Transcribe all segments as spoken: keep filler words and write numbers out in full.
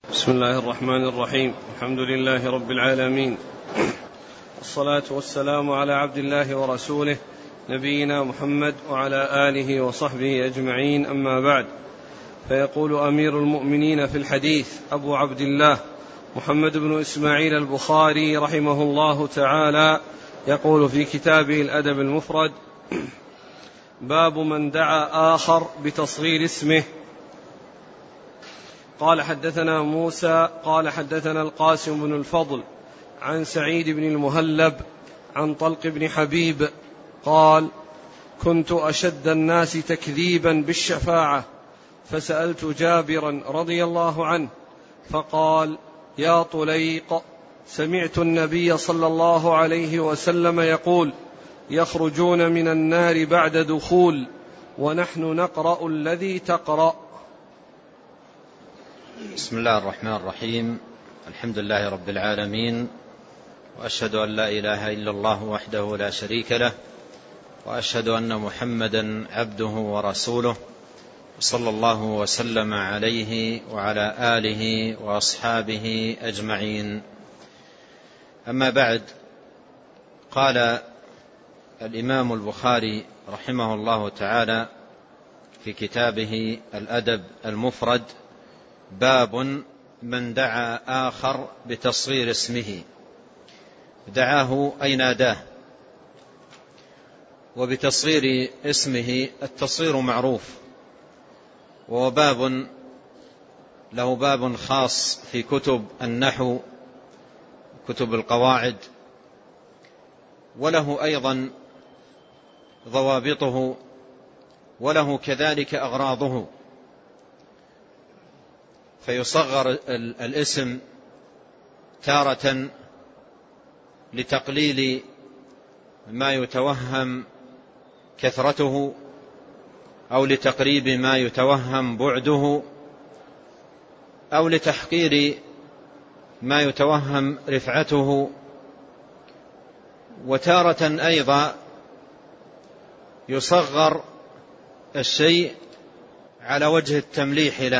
بسم الله الرحمن الرحيم. الحمد لله رب العالمين، والصلاة والسلام على عبد الله ورسوله نبينا محمد وعلى آله وصحبه أجمعين، أما بعد. فيقول أمير المؤمنين في الحديث أبو عبد الله محمد بن إسماعيل البخاري رحمه الله تعالى، يقول في كتابه الأدب المفرد: باب من دعا آخر بتصغير اسمه. قال حدثنا موسى قال حدثنا القاسم بن الفضل عن سعيد بن المهلب عن طلق بن حبيب قال: كنت أشد الناس تكذيبا بالشفاعة، فسألت جابرا رضي الله عنه فقال: يا طليق، سمعت النبي صلى الله عليه وسلم يقول: يخرجون من النار بعد دخول، ونحن نقرأ الذي تقرأ. بسم الله الرحمن الرحيم. الحمد لله رب العالمين، وأشهد أن لا إله إلا الله وحده لا شريك له، وأشهد أن محمدا عبده ورسوله، صلى الله وسلم عليه وعلى آله وأصحابه أجمعين. أما بعد، قال الإمام البخاري رحمه الله تعالى في كتابه الأدب المفرد: باب من دعا آخر بتصغير اسمه. دعاه أي ناداه. وبتصغير اسمه التصغير معروف، وهو باب له باب خاص في كتب النحو، كتب القواعد، وله أيضا ضوابطه، وله كذلك أغراضه. فيصغر الاسم تارة لتقليل ما يتوهم كثرته، أو لتقريب ما يتوهم بعده، أو لتحقير ما يتوهم رفعته. وتارة أيضا يصغر الشيء على وجه التمليح له،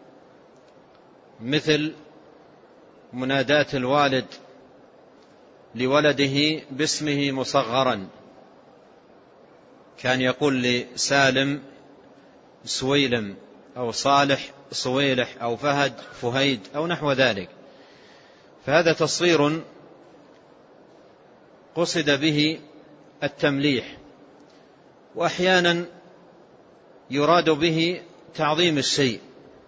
مثل مناداة الوالد لولده باسمه مصغرا، كان يقول لسالم سويلم، أو صالح صويلح، أو فهد فهيد، أو نحو ذلك. فهذا تصغير قصد به التمليح، وأحيانا يراد به تعظيم الشيء.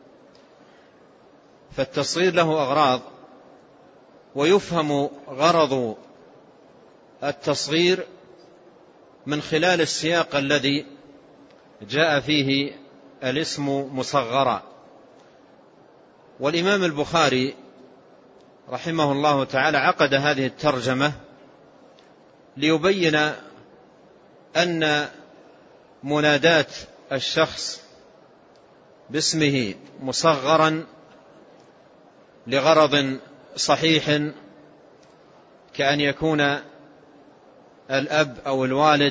فالتصغير له أغراض، ويفهم غرض التصغير من خلال السياق الذي جاء فيه الاسم مصغرا. والإمام البخاري رحمه الله تعالى عقد هذه الترجمة ليبين أن مناداة الشخص باسمه مصغرا لغرض صحيح، كأن يكون الأب أو الوالد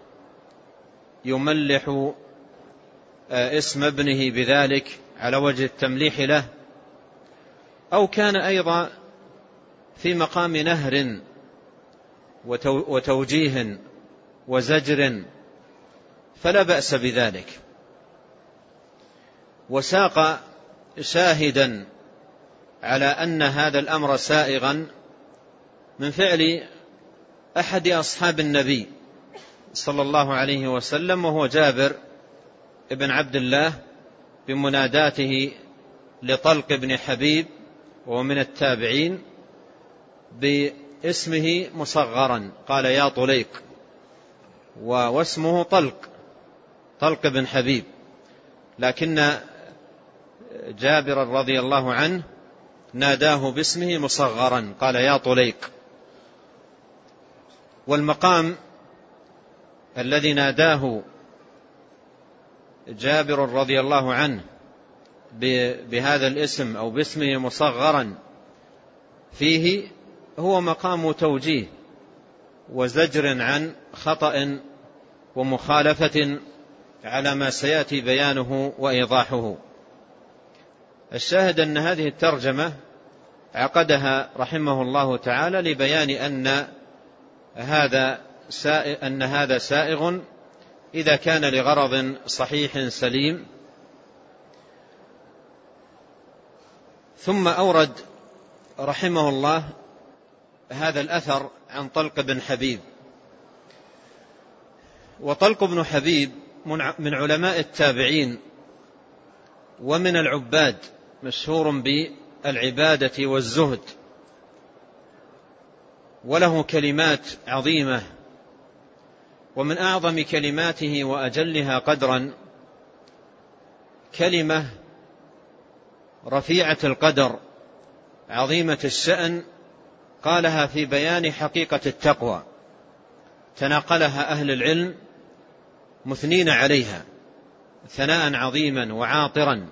يملح اسم ابنه بذلك على وجه التمليح له، أو كان أيضا في مقام نهر وتوجيه وزجر، فلا بأس بذلك. وساق شاهدا على أن هذا الأمر سائغا من فعل أحد أصحاب النبي صلى الله عليه وسلم، وهو جابر بن عبد الله، بمناداته لطلق بن حبيب وهو من التابعين باسمه مصغرا، قال: يا طليق، واسمه طلق طلق بن حبيب، لكن جابر رضي الله عنه ناداه باسمه مصغرا، قال: يا طليق. والمقام الذي ناداه جابر رضي الله عنه بهذا الاسم أو باسمه مصغرا فيه هو مقام توجيه وزجر عن خطأ ومخالفة على ما سيأتي بيانه وإيضاحه. الشاهد أن هذه الترجمة عقدها رحمه الله تعالى لبيان أن هذا سائغ, أن هذا سائغ إذا كان لغرض صحيح سليم. ثم أورد رحمه الله هذا الأثر عن طلق بن حبيب. وطلق بن حبيب من علماء التابعين ومن العباد، مشهور بالعبادة والزهد، وله كلمات عظيمة، ومن أعظم كلماته وأجلها قدرا كلمة رفيعة القدر عظيمة الشأن قالها في بيان حقيقة التقوى، تناقلها أهل العلم مثنين عليها ثناء عظيما وعاطرا،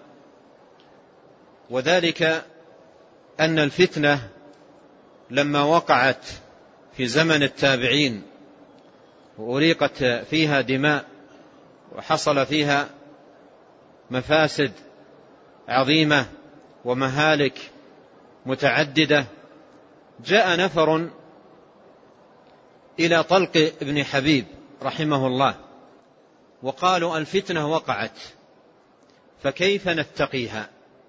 وذلك أن الفتنة لما وقعت في زمن التابعين وأريقت فيها دماء وحصل فيها مفاسد عظيمة ومهالك متعددة، جاء نفر إلى طلق بن حبيب رحمه الله وقالوا الفتنة وقعت فكيف نتقيها؟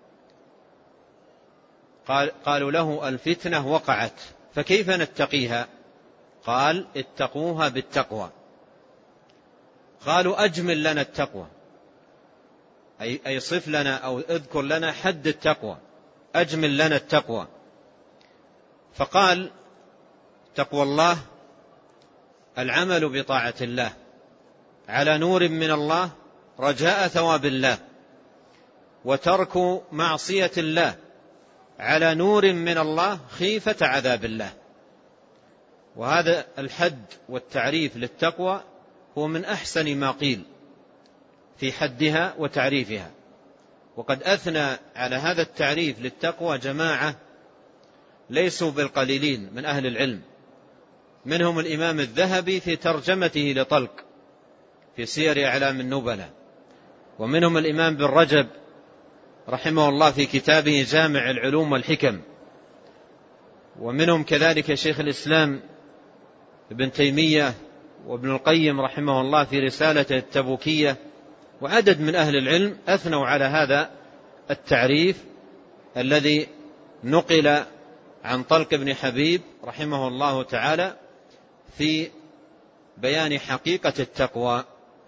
قال قالوا له الفتنة وقعت فكيف نتقيها؟ قال اتقوها بالتقوى. قالوا أجمل لنا التقوى، أي, أي صف لنا أو اذكر لنا حد التقوى، أجمل لنا التقوى. فقال تقوى الله العمل بطاعة الله على نور من الله رجاء ثواب الله، وترك معصية الله على نور من الله خيفة عذاب الله. وهذا الحد والتعريف للتقوى هو من أحسن ما قيل في حدها وتعريفها، وقد أثنى على هذا التعريف للتقوى جماعة ليسوا بالقليلين من أهل العلم، منهم الإمام الذهبي في ترجمته لطلق في سير أعلام النبلة، ومنهم الإمام بن رجب رحمه الله في كتابه جامع العلوم والحكم، ومنهم كذلك شيخ الإسلام ابن تيمية وابن القيم رحمه الله في رسالته التبوكية، وعدد من أهل العلم أثنوا على هذا التعريف الذي نقل عن طلق بن حبيب رحمه الله تعالى في بيان حقيقة التقوى.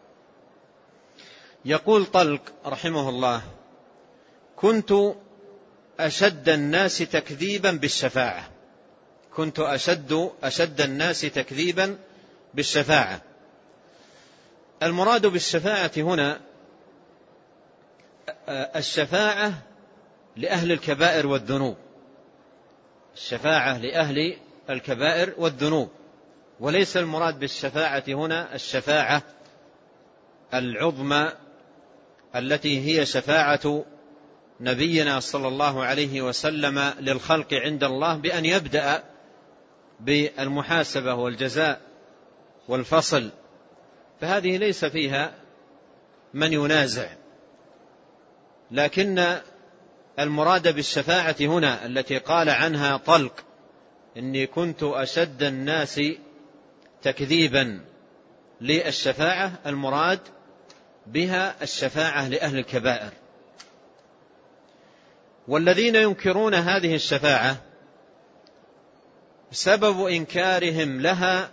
يقول طلق رحمه الله: كنت أشد الناس تكذيبا بالشفاعة. كنت أشد أشد الناس تكذيبا بالشفاعة. المراد بالشفاعة هنا الشفاعة لأهل الكبائر والذنوب، الشفاعة لأهل الكبائر والذنوب، وليس المراد بالشفاعة هنا الشفاعة العظمى التي هي شفاعة نبينا صلى الله عليه وسلم للخلق عند الله بأن يبدأ بالمحاسبة والجزاء والفصل، فهذه ليس فيها من ينازع. لكن المراد بالشفاعة هنا التي قال عنها طلق إني كنت أشد الناس تكذيبا للشفاعة، المراد بها الشفاعة لأهل الكبائر. والذين ينكرون هذه الشفاعة سبب إنكارهم لها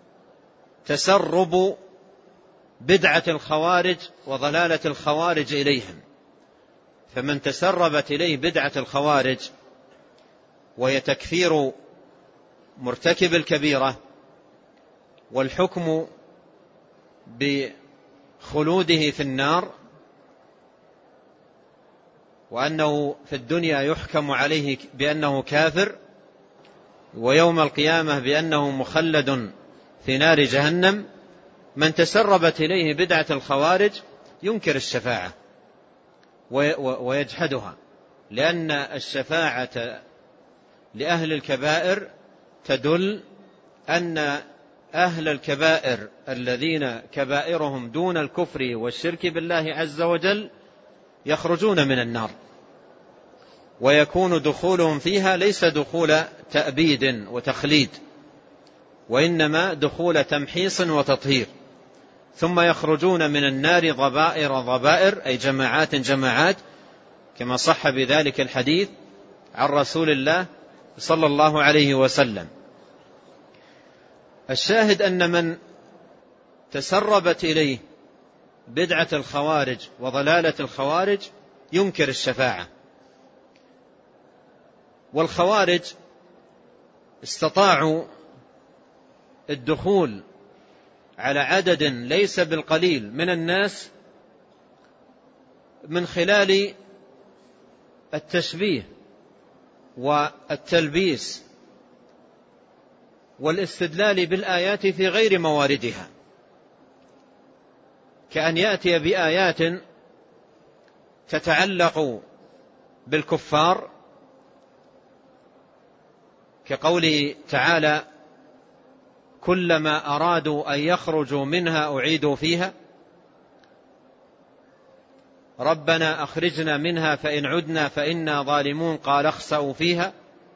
تسرب بدعة الخوارج وضلالة الخوارج إليهم، فمن تسربت إليه بدعة الخوارج وهي تكفير مرتكب الكبيرة والحكم بخلوده في النار، وأنه في الدنيا يحكم عليه بأنه كافر، ويوم القيامة بأنه مخلد في نار جهنم، من تسربت إليه بدعة الخوارج ينكر الشفاعة ويجحدها، لأن الشفاعة لأهل الكبائر تدل أن أهل الكبائر الذين كبائرهم دون الكفر والشرك بالله عز وجل يخرجون من النار، ويكون دخولهم فيها ليس دخول تأبيد وتخليد، وإنما دخول تمحيص وتطهير، ثم يخرجون من النار ضبائر ضبائر، أي جماعات جماعات، كما صح بذلك الحديث عن رسول الله صلى الله عليه وسلم. الشاهد أن من تسربت إليه بدعة الخوارج وضلالة الخوارج ينكر الشفاعة. والخوارج استطاعوا الدخول على عدد ليس بالقليل من الناس من خلال التشبيه والتلبيس والاستدلال بالآيات في غير مواردها، كأن يأتي بآيات تتعلق بالكفار كقوله تعالى: كلما أرادوا أن يخرجوا منها أعيدوا فيها، ربنا أخرجنا منها فإن عدنا فإنا ظالمون قال اخسأوا فيها،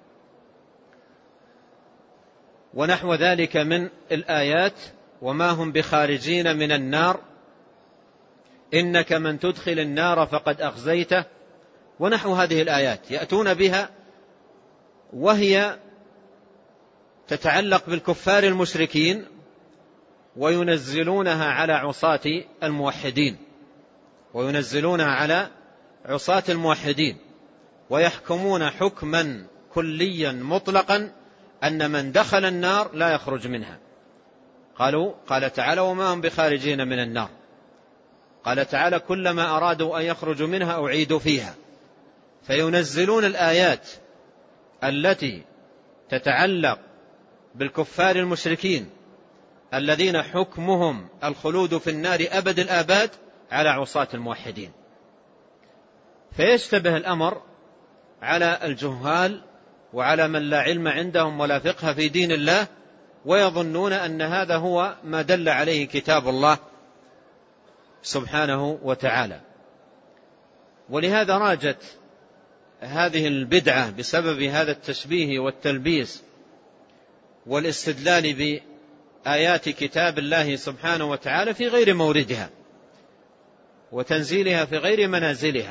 ونحو ذلك من الآيات، وما هم بخارجين من النار، إنك من تدخل النار فقد أخزيته، ونحو هذه الآيات يأتون بها وهي تتعلق بالكفار المشركين وينزلونها على عصاة الموحدين وينزلونها على عصاة الموحدين ويحكمون حكما كليا مطلقا أن من دخل النار لا يخرج منها. قالوا قال تعالى: وما هم بخارجين من النار. قال تعالى: كلما أرادوا أن يخرجوا منها أعيدوا فيها. فينزلون الآيات التي تتعلق بالكفار المشركين الذين حكمهم الخلود في النار أبد الآباد على عصاة الموحدين، فيشتبه الأمر على الجهال وعلى من لا علم عندهم ولا فقه في دين الله، ويظنون أن هذا هو ما دل عليه كتاب الله سبحانه وتعالى. ولهذا راجت هذه البدعة بسبب هذا التشبيه والتلبيس والاستدلال بآيات كتاب الله سبحانه وتعالى في غير موردها وتنزيلها في غير منازلها،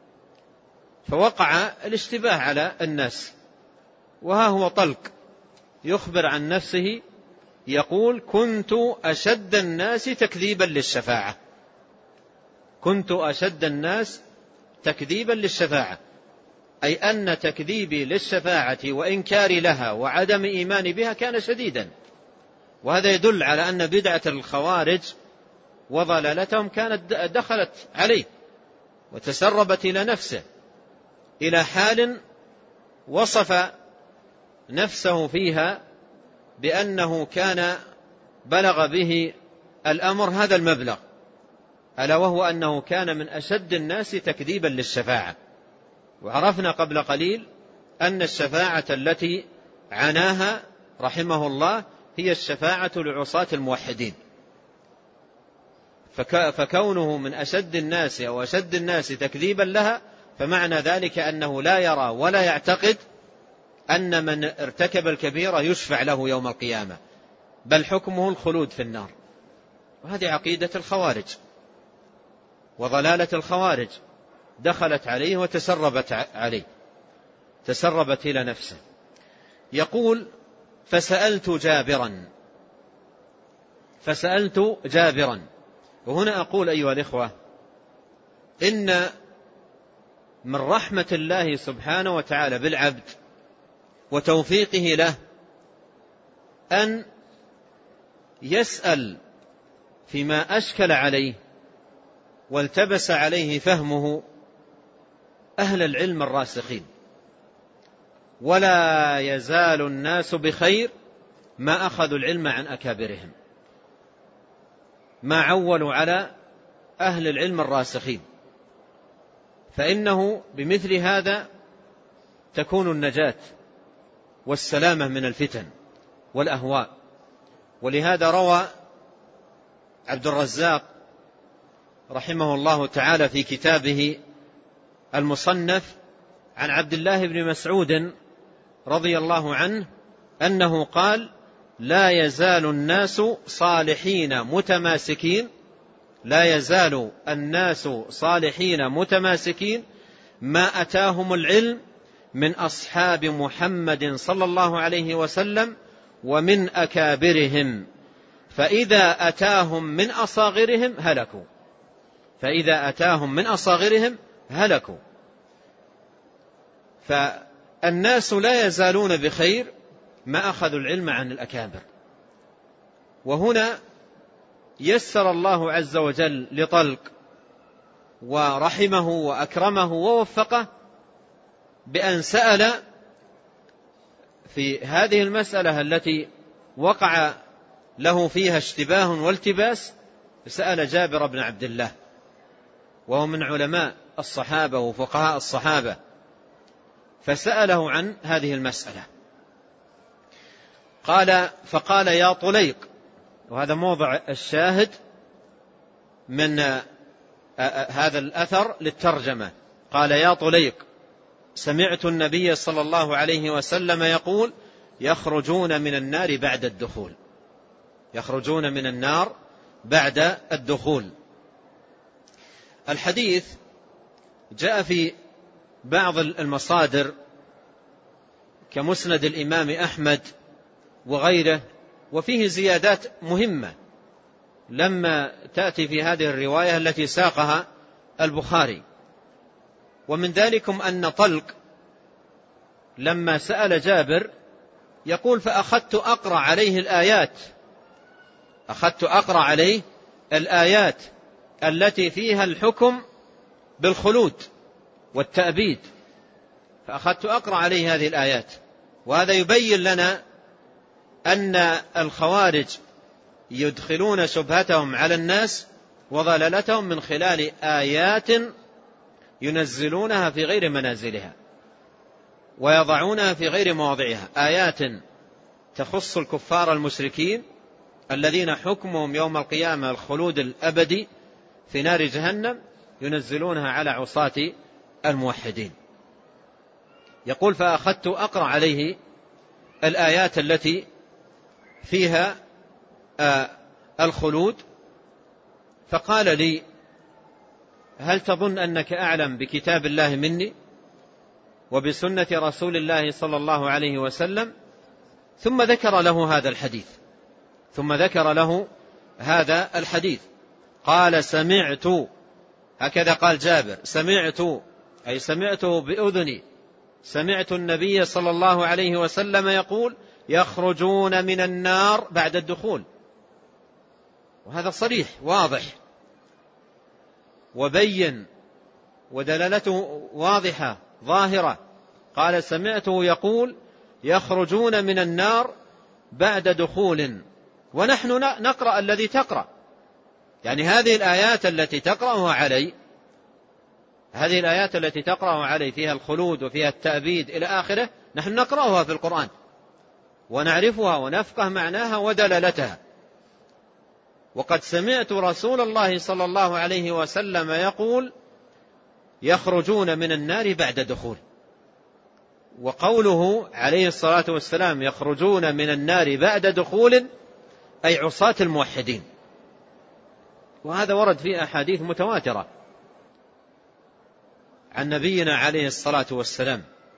فوقع الاشتباه على الناس. وها هو طلق يخبر عن نفسه يقول: كنت أشد الناس تكذيبا للشفاعة. كنت أشد الناس تكذيبا للشفاعة، أي أن تكذيبي للشفاعة وإنكاري لها وعدم إيماني بها كان شديدا. وهذا يدل على أن بدعة الخوارج وضلالتهم كانت دخلت عليه وتسربت إلى نفسه، إلى حال وصف نفسه فيها بأنه كان بلغ به الأمر هذا المبلغ، ألا وهو أنه كان من أشد الناس تكذيبا للشفاعة. وعرفنا قبل قليل أن الشفاعة التي عناها رحمه الله هي الشفاعة لعصاة الموحدين، فكونه من أشد الناس أو أشد الناس تكذيبا لها فمعنى ذلك أنه لا يرى ولا يعتقد أن من ارتكب الكبيرة يشفع له يوم القيامة، بل حكمه الخلود في النار. وهذه عقيدة الخوارج وضلالة الخوارج، دخلت عليه وتسربت عليه، تسربت إلى نفسه. يقول: فسألت جابرا فسألت جابرا وهنا أقول أيها الإخوة إن من رحمة الله سبحانه وتعالى بالعبد وتوفيقه له أن يسأل فيما أشكل عليه والتبس عليه فهمه أهل العلم الراسخين. ولا يزال الناس بخير ما أخذوا العلم عن أكابرهم، ما عولوا على أهل العلم الراسخين، فإنه بمثل هذا تكون النجاة والسلامة من الفتن والأهواء. ولهذا روى عبد الرزاق رحمه الله تعالى في كتابه المصنف عن عبد الله بن مسعود رضي الله عنه أنه قال: لا يزال الناس صالحين متماسكين لا يزال الناس صالحين متماسكين ما أتاهم العلم من أصحاب محمد صلى الله عليه وسلم ومن أكابرهم، فإذا أتاهم من أصاغرهم هلكوا فإذا أتاهم من أصاغرهم هلكوا فالناس لا يزالون بخير ما أخذوا العلم عن الأكابر. وهنا يسر الله عز وجل لطلق ورحمه وأكرمه ووفقه بأن سأل في هذه المسألة التي وقع له فيها اشتباه والتباس، سأل جابر بن عبد الله وهو من علماء الصحابة وفقهاء الصحابة، فسأله عن هذه المسألة. قال فقال: يا طليق، وهذا موضع الشاهد من هذا الأثر للترجمة. قال: يا طليق، سمعت النبي صلى الله عليه وسلم يقول: يخرجون من النار بعد الدخول يخرجون من النار بعد الدخول. الحديث جاء في بعض المصادر كمسند الإمام أحمد وغيره، وفيه زيادات مهمة لما تأتي في هذه الرواية التي ساقها البخاري. ومن ذلكم أن طلق لما سأل جابر يقول: فأخذت أقرأ عليه الآيات أخذت أقرأ عليه الآيات التي فيها الحكم بالخلود والتأبيد فأخذت أقرأ عليه هذه الآيات. وهذا يبين لنا أن الخوارج يدخلون شبهتهم على الناس وضلالتهم من خلال آيات ينزلونها في غير منازلها ويضعونها في غير مواضعها، آيات تخص الكفار المشركين الذين حكمهم يوم القيامة الخلود الأبدي في نار جهنم، ينزلونها على عصاة الموحدين. يقول: فأخذت أقرأ عليه الآيات التي فيها آه الخلود، فقال لي: هل تظن أنك أعلم بكتاب الله مني وبسنة رسول الله صلى الله عليه وسلم؟ ثم ذكر له هذا الحديث ثم ذكر له هذا الحديث قال: سمعت، هكذا قال جابر، سمعت أي سمعته بأذني، سمعت النبي صلى الله عليه وسلم يقول: يخرجون من النار بعد الدخول. وهذا صريح واضح وبين ودلالته واضحة ظاهرة. قال: سمعته يقول: يخرجون من النار بعد دخول. ونحن نقرأ الذي تقرأ، يعني هذه الآيات التي تقرأها علي هذه الآيات التي تقرأها علي فيها الخلود وفيها التأبيد إلى آخره، نحن نقرأها في القرآن ونعرفها ونفقه معناها ودلالتها. وقد سمعت رسول الله صلى الله عليه وسلم يقول: يخرجون من النار بعد دخول. وقوله عليه الصلاة والسلام يخرجون من النار بعد دخول أي عصاة الموحدين. وهذا ورد في أحاديث متواترة عن نبينا عليه الصلاة والسلام،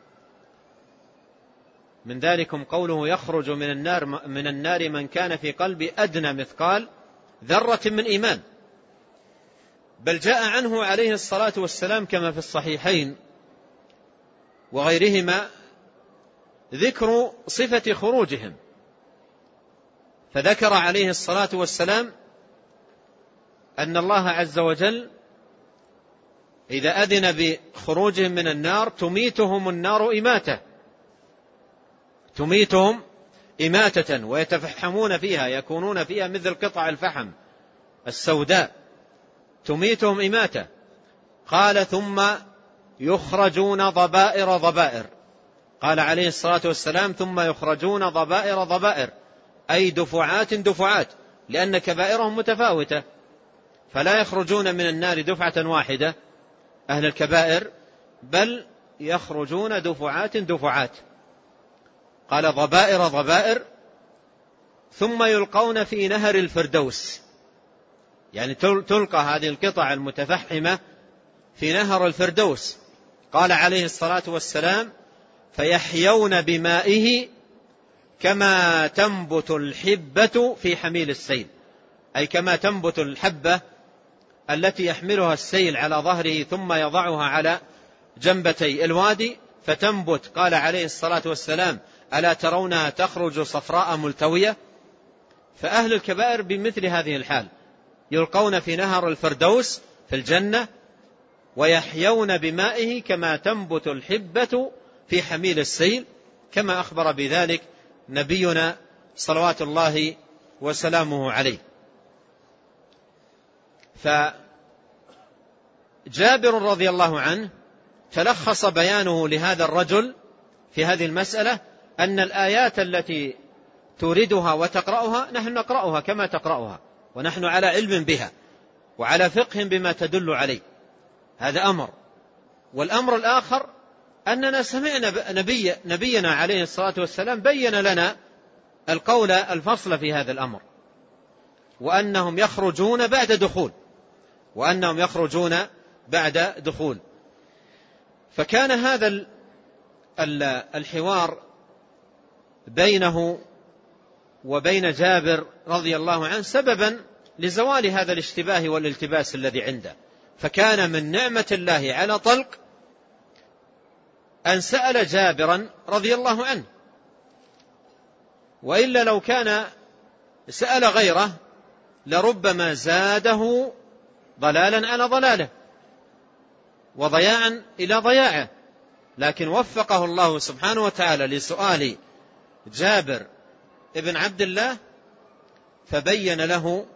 من ذلكم قوله: يخرج من النار من النار من كان في قلبه أدنى مثقال ذرة من إيمان. بل جاء عنه عليه الصلاة والسلام كما في الصحيحين وغيرهما ذكر صفة خروجهم، فذكر عليه الصلاة والسلام أن الله عز وجل إذا أذن بخروجهم من النار تميتهم النار إماتة تميتهم إماتة ويتفحمون فيها، يكونون فيها مثل قطع الفحم السوداء، تميتهم إماتة. قال: ثم يخرجون ضبائر ضبائر. قال عليه الصلاة والسلام: ثم يخرجون ضبائر ضبائر، أي دفعات دفعات، لأن كبائرهم متفاوتة، فلا يخرجون من النار دفعة واحدة أهل الكبائر، بل يخرجون دفعات دفعات، قال ضبائر ضبائر، ثم يلقون في نهر الفردوس، يعني تلقى هذه القطع المتفحمة في نهر الفردوس. قال عليه الصلاة والسلام فيحيون بمائه كما تنبت الحبة في حميل السيل، أي كما تنبت الحبة التي يحملها السيل على ظهره ثم يضعها على جنبتي الوادي فتنبت. قال عليه الصلاة والسلام ألا ترونها تخرج صفراء ملتوية؟ فأهل الكبائر بمثل هذه الحال يلقون في نهر الفردوس في الجنة ويحيون بمائه كما تنبت الحبة في حميل السيل، كما أخبر بذلك نبينا صلوات الله وسلامه عليه. فجابر رضي الله عنه تلخص بيانه لهذا الرجل في هذه المسألة أن الآيات التي توردها وتقرأها نحن نقرأها كما تقرأها، ونحن على علم بها وعلى فقه بما تدل عليه، هذا أمر. والأمر الآخر أننا سمعنا نبي نبينا عليه الصلاة والسلام بين لنا القول الفصل في هذا الأمر، وأنهم يخرجون بعد دخول وأنهم يخرجون بعد دخول فكان هذا الحوار بينه وبين جابر رضي الله عنه سببا لزوال هذا الاشتباه والالتباس الذي عنده. فكان من نعمة الله على طلق أن سأل جابرا رضي الله عنه، وإلا لو كان سأل غيره لربما زاده ضلالا على ضلاله وضياعا إلى ضياعه، لكن وفقه الله سبحانه وتعالى لسؤال جابر ابن عبد الله فبين له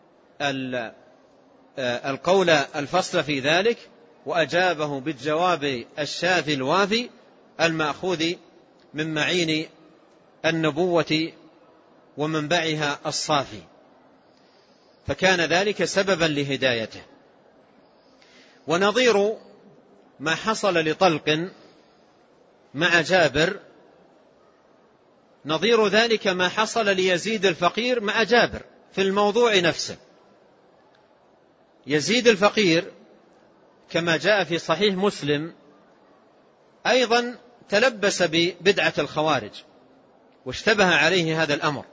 القول الفصل في ذلك، وأجابه بالجواب الشافي الوافي المأخوذ من معين النبوة ومنبعها الصافي، فكان ذلك سببا لهدايته. ونظير ما حصل لطلق مع جابر نظير ذلك ما حصل ليزيد الفقير مع جابر في الموضوع نفسه. يزيد الفقير كما جاء في صحيح مسلم أيضا تلبس ببدعة الخوارج واشتبه عليه هذا الأمر،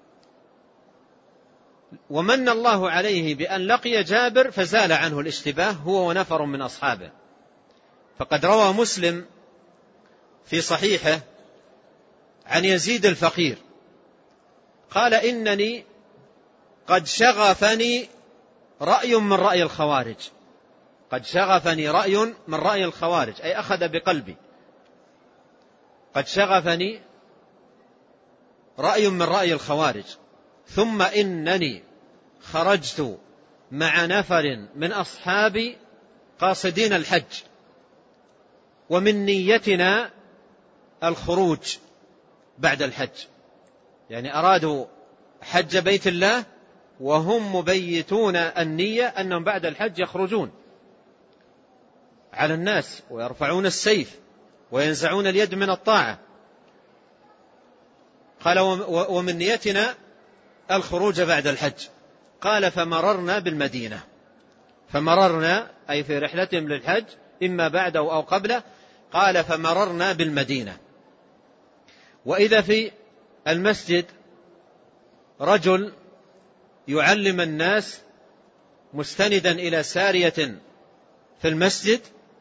ومن الله عليه بأن لقي جابر فزال عنه الاشتباه هو ونفر من أصحابه. فقد روى مسلم في صحيحه عن يزيد الفقير قال إنني قد شغفني رأي من رأي الخوارج، قد شغفني رأي من رأي الخوارج أي أخذ بقلبي، قد شغفني رأي من رأي الخوارج، ثم إنني خرجت مع نفر من أصحابي قاصدين الحج، ومن نيتنا الخروج بعد الحج، يعني أرادوا حج بيت الله وهم مبيتون النية أنهم بعد الحج يخرجون على الناس ويرفعون السيف وينزعون اليد من الطاعة. قال ومن نيتنا الخروج بعد الحج. قال فمررنا بالمدينة، فمررنا أي في رحلتهم للحج إما بعده أو قبله. قال فمررنا بالمدينة وإذا في المسجد رجل يعلم الناس مستندا إلى سارية في المسجد،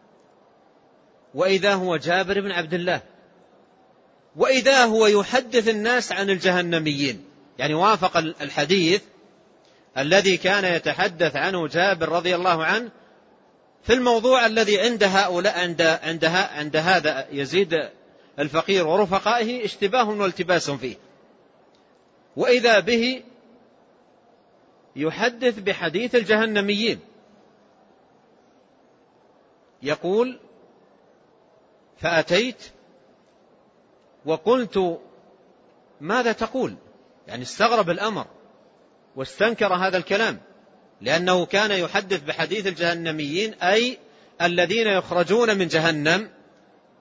وإذا هو جابر بن عبد الله، وإذا هو يحدث الناس عن الجهنميين، يعني وافق الحديث الذي كان يتحدث عنه جابر رضي الله عنه في الموضوع الذي عند هؤلاء عند عند عند هذا يزيد الفقير ورفقائه اشتباه والتباس فيه، وإذا به يحدث بحديث الجهنميين. يقول فأتيت وقلت ماذا تقول؟ يعني استغرب الأمر واستنكر هذا الكلام، لأنه كان يحدث بحديث الجهنميين أي الذين يخرجون من جهنم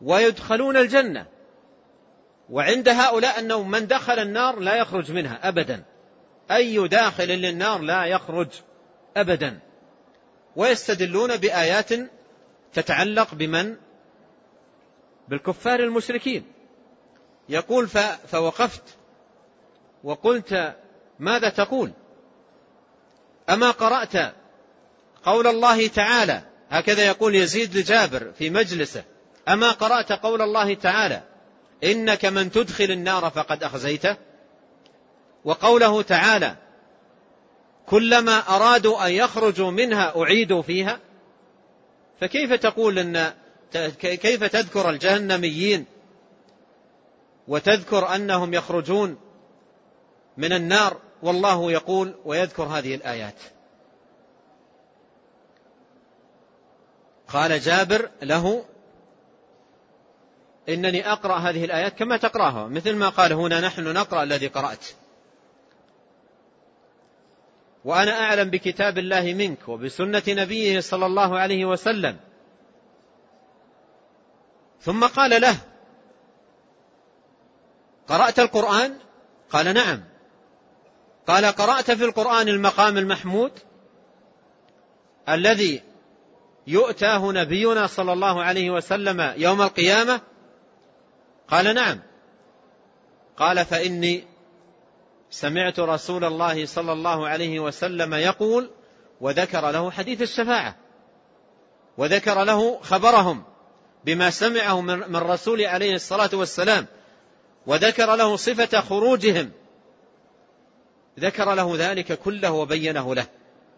ويدخلون الجنة. وعند هؤلاء أنه من دخل النار لا يخرج منها أبدا، أي داخل للنار لا يخرج أبدا. ويستدلون بآيات تتعلق بمن؟ بالكفار المشركين. يقول فوقفت وقلت ماذا تقول؟ أما قرأت قول الله تعالى، هكذا يقول يزيد لجابر في مجلسه، أما قرأت قول الله تعالى إنك من تدخل النار فقد أخزيته، وقوله تعالى كلما أرادوا أن يخرجوا منها أعيدوا فيها؟ فكيف تقول إن كيف تذكر الجهنميين وتذكر أنهم يخرجون من النار والله يقول ويذكر هذه الآيات؟ قال جابر له إنني أقرأ هذه الآيات كما تقرأها، مثل ما قال هنا نحن نقرأ الذي قرأت، وأنا أعلم بكتاب الله منك وبسنة نبيه صلى الله عليه وسلم. ثم قال له قرأت القرآن؟ قال نعم. قال قرأت في القرآن المقام المحمود الذي يؤتاه نبينا صلى الله عليه وسلم يوم القيامة؟ قال نعم. قال فإني سمعت رسول الله صلى الله عليه وسلم يقول، وذكر له حديث الشفاعة، وذكر له خبرهم بما سمعه من الرسول عليه الصلاة والسلام، وذكر له صفة خروجهم، ذكر له ذلك كله وبينه له.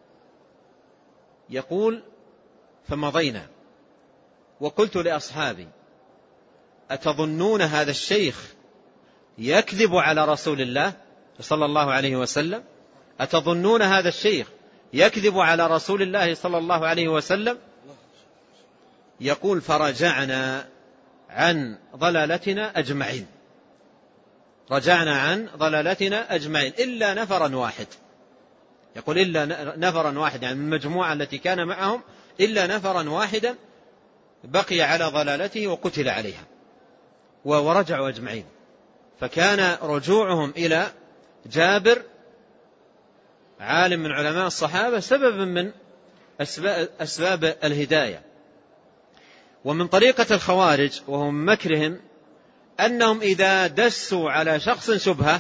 يقول فمضينا وقلت لأصحابي أتظنون هذا الشيخ يكذب على رسول الله صلى الله عليه وسلم؟ أتظنون هذا الشيخ يكذب على رسول الله صلى الله عليه وسلم؟ يقول فرجعنا عن ضلالتنا أجمعين، رجعنا عن ضلالتنا أجمعين إلا نفرا واحد. يقول إلا نفرا واحد، يعني من المجموعة التي كان معهم إلا نفرا واحدا بقي على ضلالته وقتل عليها، ورجعوا أجمعين. فكان رجوعهم إلى جابر عالم من علماء الصحابة سببا من أسباب الهداية. ومن طريقة الخوارج وهم مكرهم أنهم إذا دسوا على شخص شبهة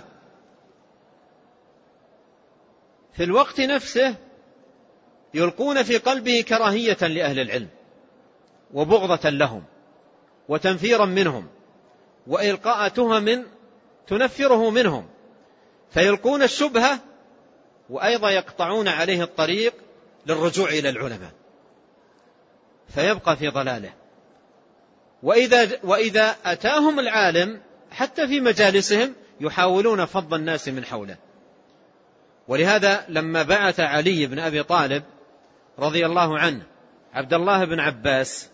في الوقت نفسه يلقون في قلبه كراهية لأهل العلم وبغضة لهم وتنفيرا منهم وإلقاء تهم تنفره منهم، فيلقون الشبهة وأيضا يقطعون عليه الطريق للرجوع إلى العلماء فيبقى في ضلاله. وإذا, وإذا أتاهم العالم حتى في مجالسهم يحاولون فض الناس من حوله. ولهذا لما بعث علي بن أبي طالب رضي الله عنه عبد الله بن عباس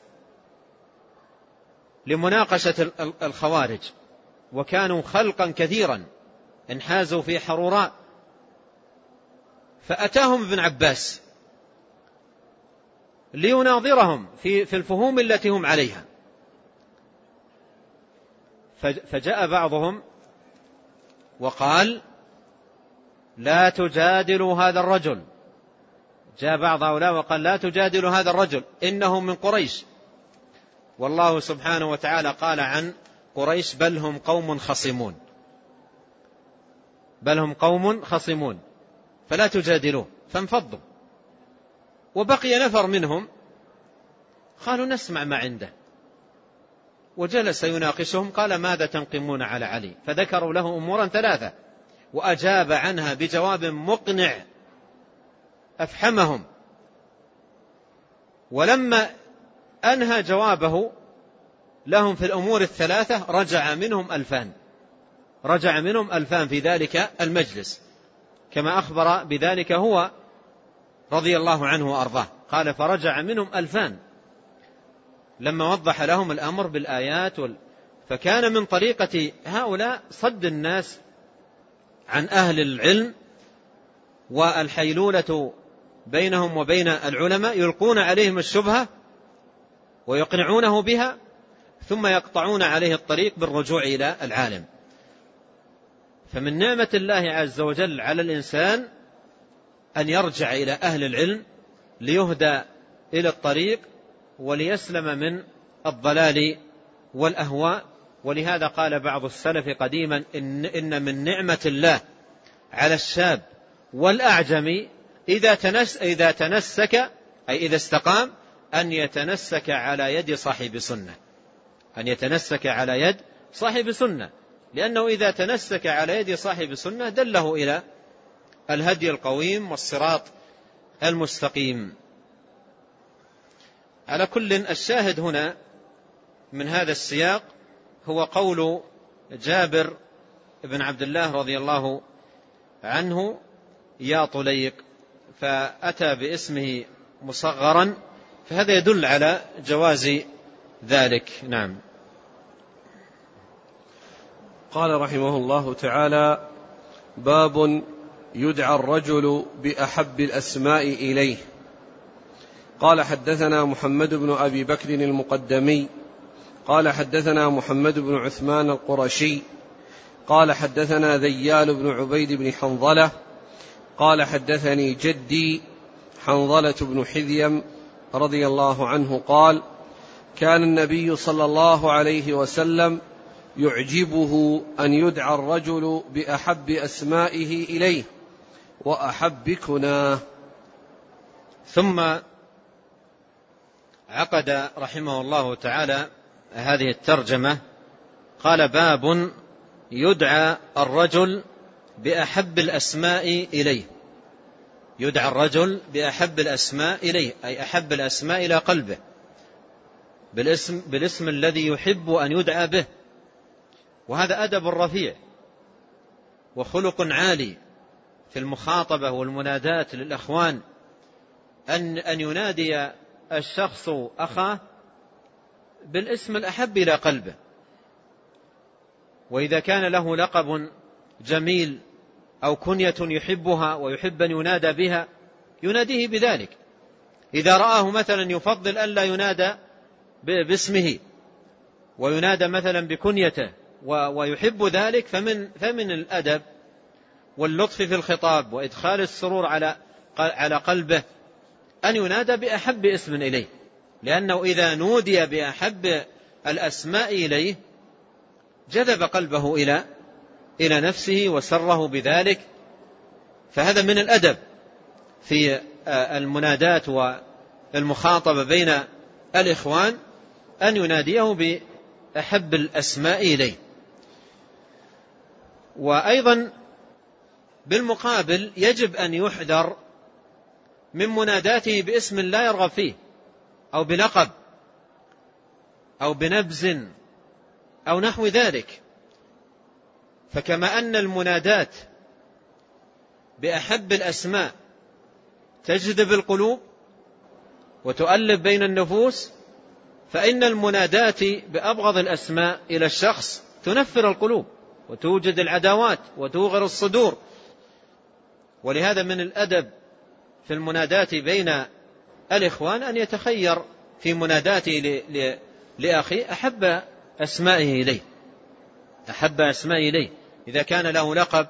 لمناقشة الخوارج، وكانوا خلقا كثيرا انحازوا في حروراء، فأتاهم ابن عباس ليناظرهم في في الفهوم التي هم عليها. فجاء بعضهم وقال لا تجادلوا هذا الرجل، جاء بعض هؤلاء وقال لا تجادلوا هذا الرجل إنه من قريش، والله سبحانه وتعالى قال عن قريش بل هم قوم خصمون، بل هم قوم خصمون فلا تجادلوه. فانفضوا، وبقي نفر منهم قالوا نسمع ما عنده، وجلس يناقشهم. قال ماذا تنقمون على علي؟ فذكروا له أمورا ثلاثة وأجاب عنها بجواب مقنع أفحمهم. ولما أنهى جوابه لهم في الأمور الثلاثة رجع منهم ألفان، رجع منهم ألفان في ذلك المجلس، كما أخبر بذلك هو رضي الله عنه وأرضاه. قال فرجع منهم ألفان لما وضح لهم الأمر بالآيات وال... فكان من طريقة هؤلاء صد الناس عن أهل العلم والحيلولة بينهم وبين العلماء، يلقون عليهم الشبهة ويقنعونه بها ثم يقطعون عليه الطريق بالرجوع إلى العالم. فمن نعمة الله عز وجل على الإنسان أن يرجع إلى أهل العلم ليهدى إلى الطريق وليسلم من الضلال والأهواء. ولهذا قال بعض السلف قديما إن, إن من نعمة الله على الشاب والأعجم إذا, تنس إذا تنسك أي إذا استقام أن يتنسك على يد صاحب سنة، أن يتنسك على يد صاحب سنة، لأنه إذا تنسك على يد صاحب سنة دله إلى الهدي القويم والصراط المستقيم. على كل، الشاهد هنا من هذا السياق هو قول جابر بن عبد الله رضي الله عنه يا طليق، فأتى باسمه مصغرا، فهذا يدل على جواز ذلك. نعم. قال رحمه الله تعالى: باب يدعى الرجل بأحب الأسماء إليه. قال حدثنا محمد بن أبي بكر المقدمي قال حدثنا محمد بن عثمان القرشي قال حدثنا ذيال بن عبيد بن حنظلة قال حدثني جدي حنظلة بن حذيم رضي الله عنه قال: كان النبي صلى الله عليه وسلم يعجبه أن يدعى الرجل بأحب أسمائه إليه وأحب كناه. ثم عقد رحمه الله تعالى هذه الترجمة، قال: باب يدعى الرجل بأحب الأسماء إليه. يدعى الرجل بأحب الأسماء إليه أي أحب الأسماء إلى قلبه، بالاسم, بالاسم الذي يحب أن يدعى به. وهذا أدب رفيع وخلق عالي في المخاطبة والمناداة للأخوان، أن, أن ينادي الشخص أخاه بالاسم الأحب إلى قلبه. وإذا كان له لقب جميل أو كنية يحبها ويحب أن ينادى بها يناديه بذلك. إذا رآه مثلا يفضل أن لا ينادى باسمه وينادى مثلا بكنيته ويحب ذلك، فمن, فمن الأدب واللطف في الخطاب وإدخال السرور على على قلبه أن ينادى بأحب اسم إليه، لأنه إذا نودي بأحب الأسماء إليه جذب قلبه إلى إلى نفسه وسره بذلك. فهذا من الأدب في المنادات والمخاطبة بين الإخوان أن يناديه بأحب الأسماء إليه. وأيضا بالمقابل يجب أن يحذر من مناداته باسم لا يرغب فيه أو بلقب أو بنبز أو نحو ذلك. فكما أن المنادات بأحب الأسماء تجذب القلوب وتؤلف بين النفوس، فإن المنادات بأبغض الأسماء إلى الشخص تنفر القلوب وتوجد العداوات وتوغر الصدور. ولهذا من الأدب في المنادات بين الإخوان أن يتخير في مناداته لأخي أحب أسمائه إليه أحب أسمائه إليه إذا كان له لقب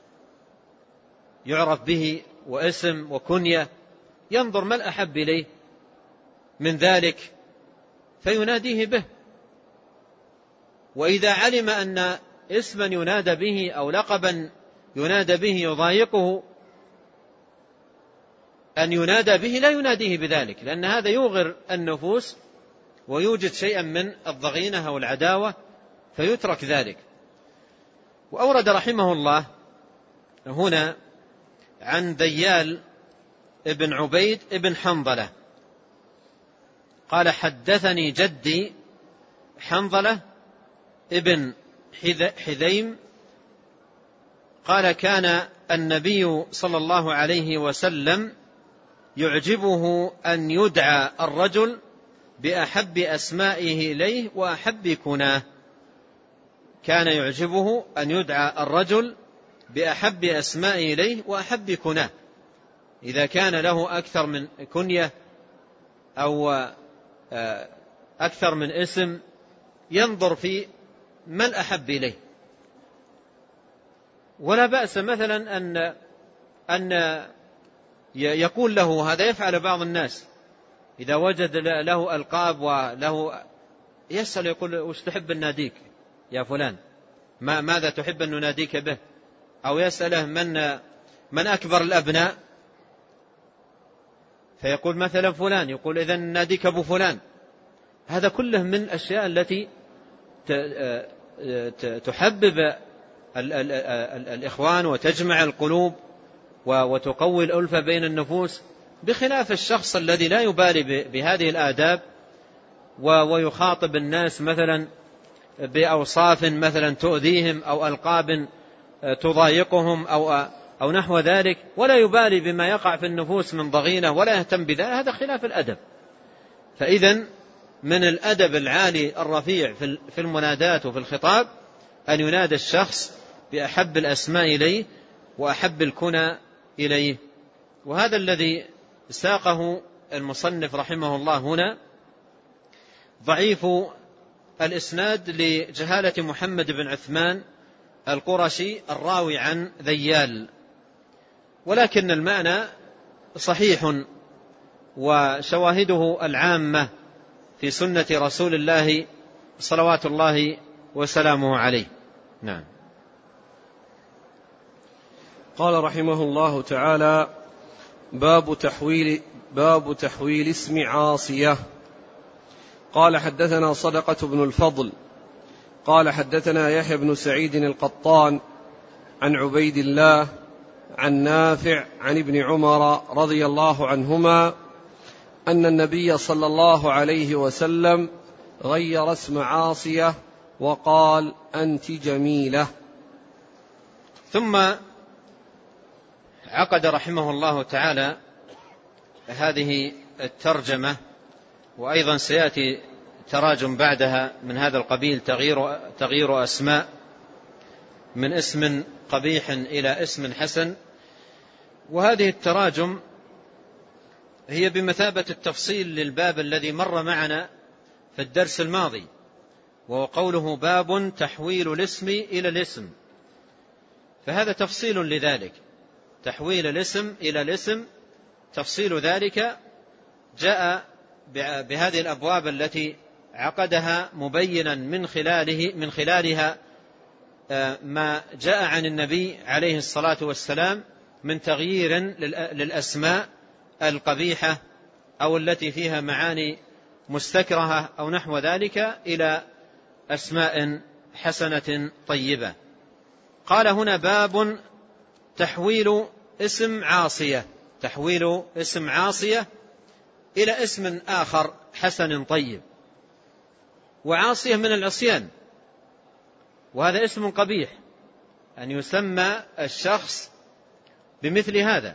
يعرف به واسم وكنية ينظر ما الأحب إليه من ذلك فيناديه به. وإذا علم أن اسما ينادى به أو لقبا ينادى به يضايقه أن ينادى به لا يناديه بذلك، لأن هذا يوغر النفوس ويوجد شيئا من الضغينة أو العداوة فيترك ذلك. وأورد رحمه الله هنا عن ذيال ابن عبيد ابن حنظلة قال: حدثني جدي حنظلة ابن حذيم قال: كان النبي صلى الله عليه وسلم يعجبه أن يدعى الرجل بأحب أسمائه إليه وأحب كناه. كان يعجبه أن يدعى الرجل بأحب أسمائه إليه وأحب كناه. إذا كان له أكثر من كنية أو أكثر من اسم ينظر في من أحب إليه. ولا بأس مثلا أن أن يقول له هذا، يفعل بعض الناس إذا وجد له ألقاب وله يسأل يقول وش تحب أن ناديك يا فلان، ما ماذا تحب أن نناديك به، أو يسأله من من أكبر الأبناء، فيقول مثلا فلان، يقول إذن ناديك أبو فلان. هذا كله من الأشياء التي تحبب الإخوان وتجمع القلوب وتقوي الألفة بين النفوس، بخلاف الشخص الذي لا يبالي بهذه الآداب ويخاطب الناس مثلا بأوصاف مثلا تؤذيهم أو ألقاب تضايقهم أو أو نحو ذلك، ولا يبالي بما يقع في النفوس من ضغينة ولا يهتم بذلك. هذا خلاف الأدب. فإذن من الأدب العالي الرفيع في المنادات وفي الخطاب أن ينادى الشخص بأحب الأسماء إليه وأحب الكنى إليه. وهذا الذي ساقه المصنف رحمه الله هنا ضعيف الإسناد لجهالة محمد بن عثمان القرشي الراوي عن ذيال، ولكن المعنى صحيح وشواهده العامة في سنة رسول الله صلوات الله وسلامه عليه. نعم. قال رحمه الله تعالى: باب تحويل باب تحويل اسم عاصية. قال حدثنا صدقة بن الفضل قال حدثنا يحيى بن سعيد القطان عن عبيد الله عن نافع عن ابن عمر رضي الله عنهما أن النبي صلى الله عليه وسلم غير اسم عاصية وقال: أنت جميلة. ثم عقد رحمه الله تعالى هذه الترجمة، وأيضا سيأتي تراجم بعدها من هذا القبيل، تغيير, تغيير أسماء من اسم قبيح إلى اسم حسن. وهذه التراجم هي بمثابة التفصيل للباب الذي مر معنا في الدرس الماضي، وهو قوله: باب تحويل الاسم إلى الاسم. فهذا تفصيل لذلك، تحويل الاسم إلى الاسم، تفصيل ذلك جاء بهذه الأبواب التي عقدها مبينا من خلاله من خلالها ما جاء عن النبي عليه الصلاة والسلام من تغيير للأسماء القبيحة أو التي فيها معاني مستكرهة أو نحو ذلك إلى أسماء حسنة طيبة. قال هنا: باب تحويل اسم عاصية، تحويل اسم عاصية إلى اسم آخر حسن طيب. وعاصية من العصيان، وهذا اسم قبيح أن يسمى الشخص بمثل هذا.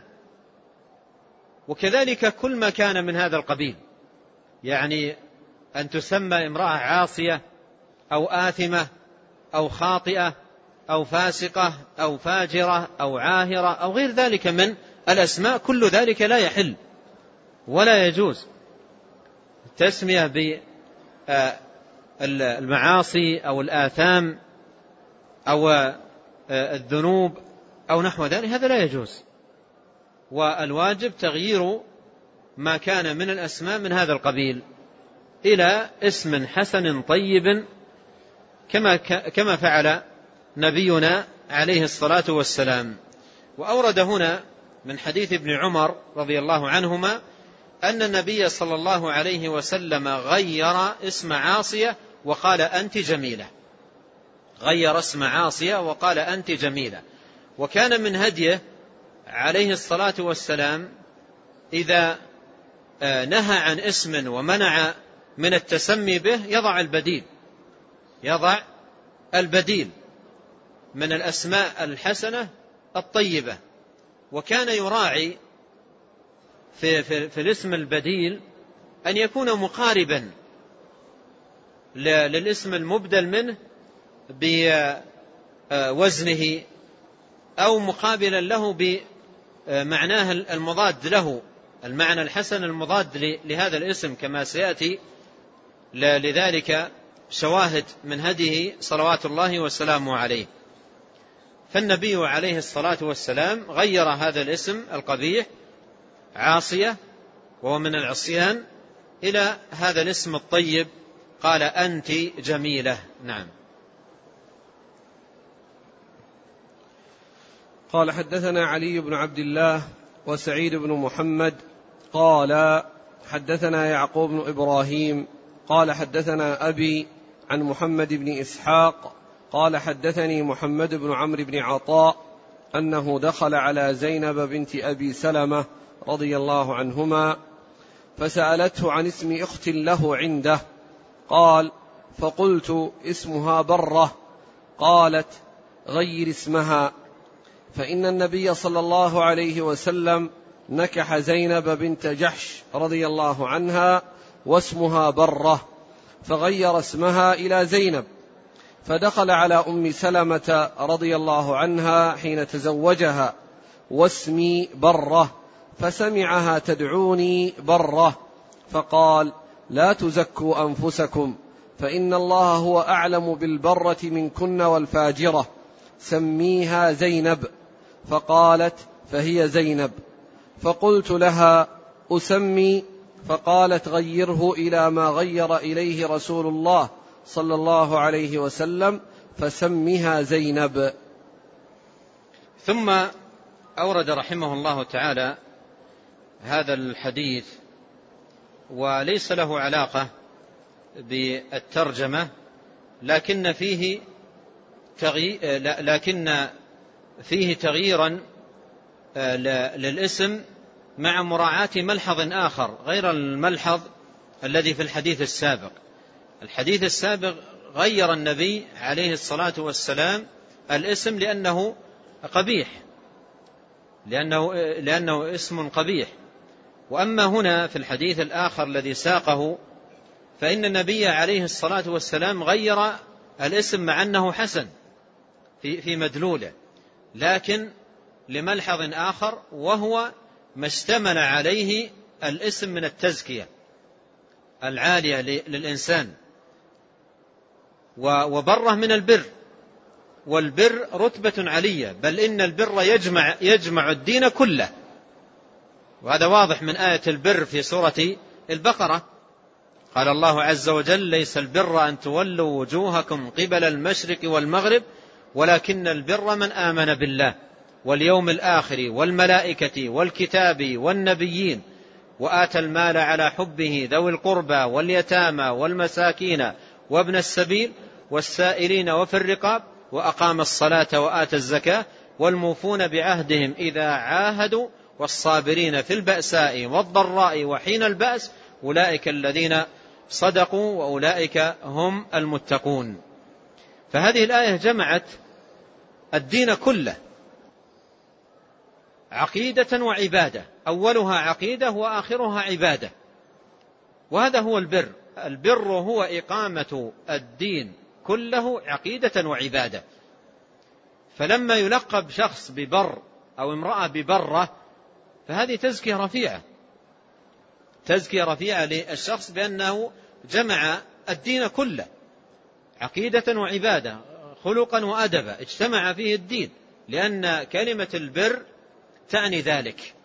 وكذلك كل ما كان من هذا القبيل، يعني أن تسمى امرأة عاصية أو آثمة أو خاطئة أو فاسقة أو فاجرة أو عاهرة أو غير ذلك من الأسماء، كل ذلك لا يحل ولا يجوز تسمية بالمعاصي أو الآثام أو الذنوب أو نحو ذلك، هذا لا يجوز. والواجب تغيير ما كان من الأسماء من هذا القبيل إلى اسم حسن طيب، كما كما فعل نبينا عليه الصلاة والسلام. وأورد هنا من حديث ابن عمر رضي الله عنهما أن النبي صلى الله عليه وسلم غير اسم عاصية وقال: أنت جميلة. غير اسم عاصية وقال: أنت جميلة. وكان من هديه عليه الصلاة والسلام إذا نهى عن اسم ومنع من التسمي به يضع البديل، يضع البديل من الأسماء الحسنة الطيبة. وكان يراعي في, في, في الاسم البديل أن يكون مقاربا للاسم المبدل منه بوزنه أو مقابلا له بمعناه المضاد له، المعنى الحسن المضاد لهذا الاسم، كما سيأتي لذلك شواهد من هديه صلوات الله وسلامه عليه. فالنبي عليه الصلاة والسلام غير هذا الاسم القبيح عاصية وهو من العصيان إلى هذا الاسم الطيب، قال أنت جميلة. نعم. قال حدثنا علي بن عبد الله وسعيد بن محمد قال حدثنا يعقوب بن إبراهيم قال حدثنا أبي عن محمد بن إسحاق قال حدثني محمد بن عمرو بن عطاء أنه دخل على زينب بنت أبي سلمة رضي الله عنهما فسألته عن اسم أخت له عنده، قال فقلت اسمها برة، قالت غير اسمها، فإن النبي صلى الله عليه وسلم نكح زينب بنت جحش رضي الله عنها واسمها برة، فغير اسمها إلى زينب، فدخل على أم سلمة رضي الله عنها حين تزوجها واسمي برة، فسمعها تدعوني برة، فقال لا تزكوا أنفسكم فإن الله هو أعلم بالبرة منكن والفاجرة، سميها زينب. فقالت فهي زينب. فقلت لها أسمي؟ فقالت غيره إلى ما غير إليه رسول الله صلى الله عليه وسلم، فسمها زينب. ثم أورد رحمه الله تعالى هذا الحديث وليس له علاقة بالترجمة، لكن فيه تغيير لكن فيه تغييرا للاسم مع مراعاة ملحظ آخر غير الملحظ الذي في الحديث السابق. الحديث السابق غير النبي عليه الصلاة والسلام الاسم لأنه قبيح، لأنه, لأنه اسم قبيح. وأما هنا في الحديث الآخر الذي ساقه فإن النبي عليه الصلاة والسلام غير الاسم مع أنه حسن في, في مدلوله، لكن لملحظ آخر وهو ما اشتمل عليه الاسم من التزكية العالية للإنسان. وبره من البر، والبر رتبة علية، بل إن البر يجمع, يجمع الدين كله، وهذا واضح من آية البر في سورة البقرة. قال الله عز وجل ليس البر أن تولوا وجوهكم قبل المشرق والمغرب ولكن البر من آمن بالله واليوم الآخر والملائكة والكتاب والنبيين وآتى المال على حبه ذوي القربى واليتامى والمساكين وابن السبيل والسائلين وفي الرقاب وأقام الصلاة وآتى الزكاة والموفون بعهدهم إذا عاهدوا والصابرين في البأساء والضراء وحين البأس أولئك الذين صدقوا وأولئك هم المتقون. فهذه الآية جمعت الدين كله، عقيدة وعبادة، أولها عقيدة وآخرها عبادة، وهذا هو البر. البر هو إقامة الدين كله عقيدة وعبادة. فلما يلقب شخص ببر أو امرأة ببرة فهذه تزكية رفيعة، تزكية رفيعة للشخص بأنه جمع الدين كله، عقيدة وعبادة، خلقا وأدبا، اجتمع فيه الدين، لأن كلمة البر تعني ذلك،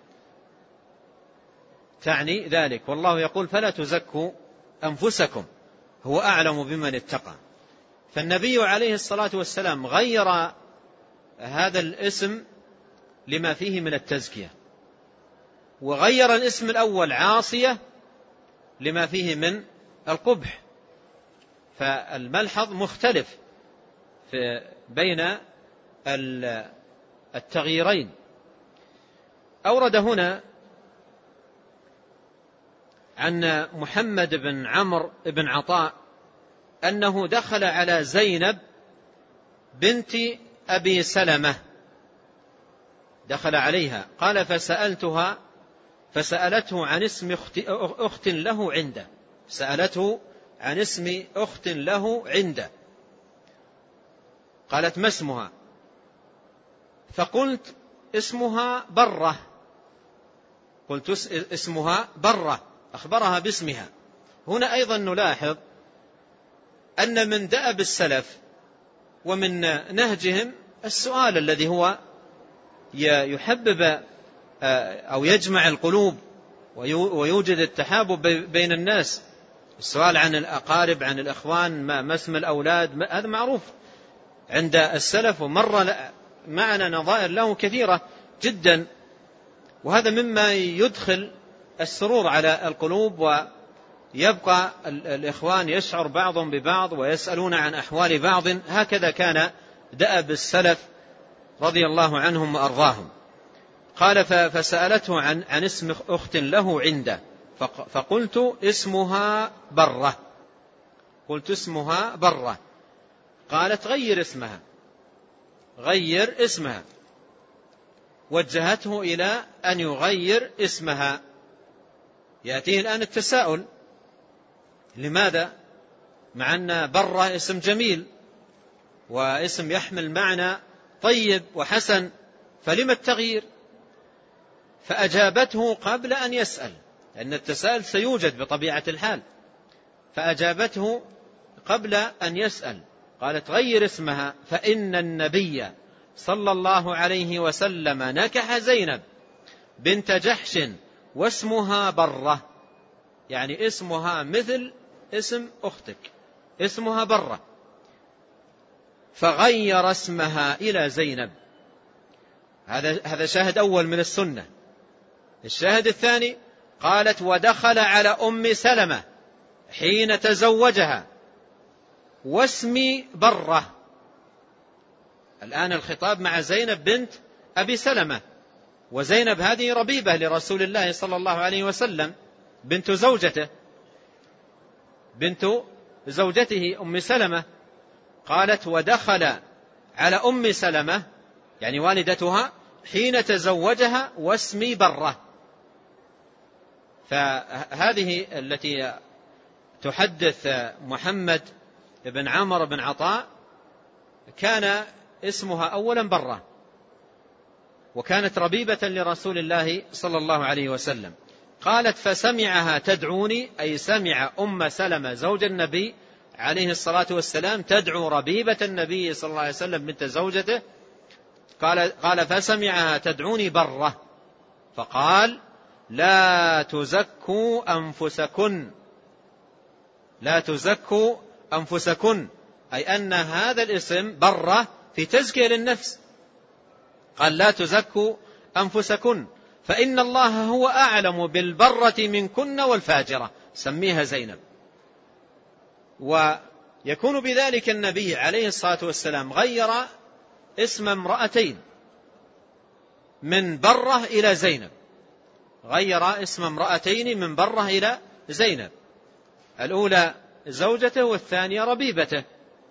تعني ذلك. والله يقول فلا تزكوا أنفسكم هو أعلم بمن اتقى. فالنبي عليه الصلاة والسلام غير هذا الاسم لما فيه من التزكية، وغير الاسم الأول عاصية لما فيه من القبح. فالملحظ مختلف في بين التغييرين. أورد هنا عن محمد بن عمرو بن عطاء أنه دخل على زينب بنت أبي سلمة، دخل عليها، قال فسألتها فسألته عن اسم أخت له عنده، سألته عن اسم أخت له عنده، قالت ما اسمها؟ فقلت اسمها برة، قلت اسمها برة، أخبرها باسمها. هنا أيضا نلاحظ أن من دأب السلف ومن نهجهم السؤال الذي هو يحبب أو يجمع القلوب ويوجد التحابب بين الناس. السؤال عن الأقارب، عن الإخوان، ما اسم الأولاد، هذا معروف عند السلف، ومر معنا نظائر له كثيرة جدا، وهذا مما يدخل السرور على القلوب، ويبقى الإخوان يشعر بعضهم ببعض ويسألون عن أحوال بعض. هكذا كان دأب السلف رضي الله عنهم وأرضاهم. قال فسألته عن, عن اسم أخت له عنده، فقلت اسمها برة. قلت اسمها برة. قالت غير اسمها، غير اسمها. وجهته إلى أن يغير اسمها. يأتيه الآن التساؤل، لماذا؟ مع أن برة اسم جميل واسم يحمل معنى طيب وحسن، فلما التغيير؟ فأجابته قبل أن يسأل، لأن التساؤل سيوجد بطبيعة الحال. فأجابته قبل أن يسأل، قالت غير اسمها، فإن النبي صلى الله عليه وسلم نكح زينب بنت جحش واسمها برة، يعني اسمها مثل اسم أختك، اسمها برة، فغير اسمها إلى زينب. هذا هذا شاهد أول من السنة. الشاهد الثاني، قالت ودخل على أم سلمة حين تزوجها واسمي برة. الآن الخطاب مع زينب بنت أبي سلمة، وزينب هذه ربيبة لرسول الله صلى الله عليه وسلم، بنت زوجته، بنت زوجته أم سلمة. قالت ودخل على أم سلمة يعني والدتها حين تزوجها واسمي برة. فهذه التي تحدث محمد بن عمرو بن عطاء كان اسمها أولا برة، وكانت ربيبة لرسول الله صلى الله عليه وسلم. قالت فسمعها تدعوني، أي سمع أم سلمة زوج النبي عليه الصلاة والسلام تدعو ربيبة النبي صلى الله عليه وسلم بنت زوجته. قال, قال فسمعها تدعوني برة، فقال لا تزكوا أنفسكن، لا تزكوا أنفسكن، أي أن هذا الاسم برة في تزكية للنفس. قال لا تزكوا أنفسكن فإن الله هو أعلم بالبرة منكن والفاجرة، سميها زينب. ويكون بذلك النبي عليه الصلاة والسلام غير اسم امرأتين من برة إلى زينب، غير اسم امرأتين من برة إلى زينب، الأولى زوجته والثانية ربيبته.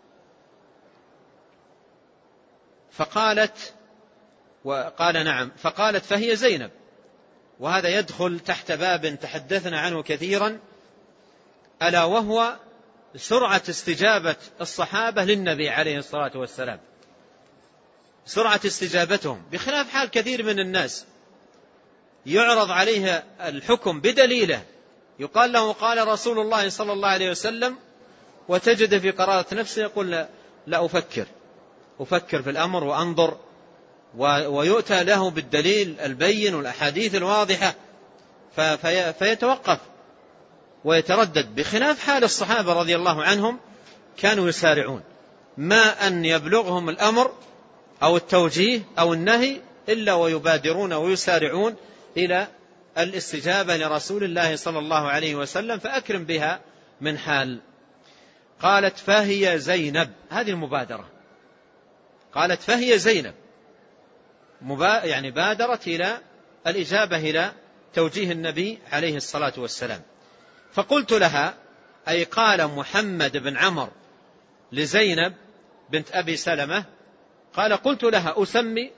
فقالت وقال نعم، فقالت فهي زينب. وهذا يدخل تحت باب تحدثنا عنه كثيرا، ألا وهو سرعة استجابة الصحابة للنبي عليه الصلاة والسلام، سرعة استجابتهم، بخلاف حال كثير من الناس يعرض عليه الحكم بدليله، يقال له قال رسول الله صلى الله عليه وسلم، وتجد في قرارة نفسه يقول لا, لا أفكر أفكر في الأمر وأنظر، ويؤتى له بالدليل البين والأحاديث الواضحة في فيتوقف ويتردد. بخلاف حال الصحابة رضي الله عنهم، كانوا يسارعون، ما أن يبلغهم الأمر أو التوجيه أو النهي إلا ويبادرون ويسارعون إلى الاستجابة لرسول الله صلى الله عليه وسلم، فأكرم بها من حال. قالت فهي زينب، هذه المبادرة، قالت فهي زينب، يعني بادرت إلى الإجابة إلى توجيه النبي عليه الصلاة والسلام. فقلت لها، أي قال محمد بن عمرو لزينب بنت أبي سلمة، قال قلت لها أسمي،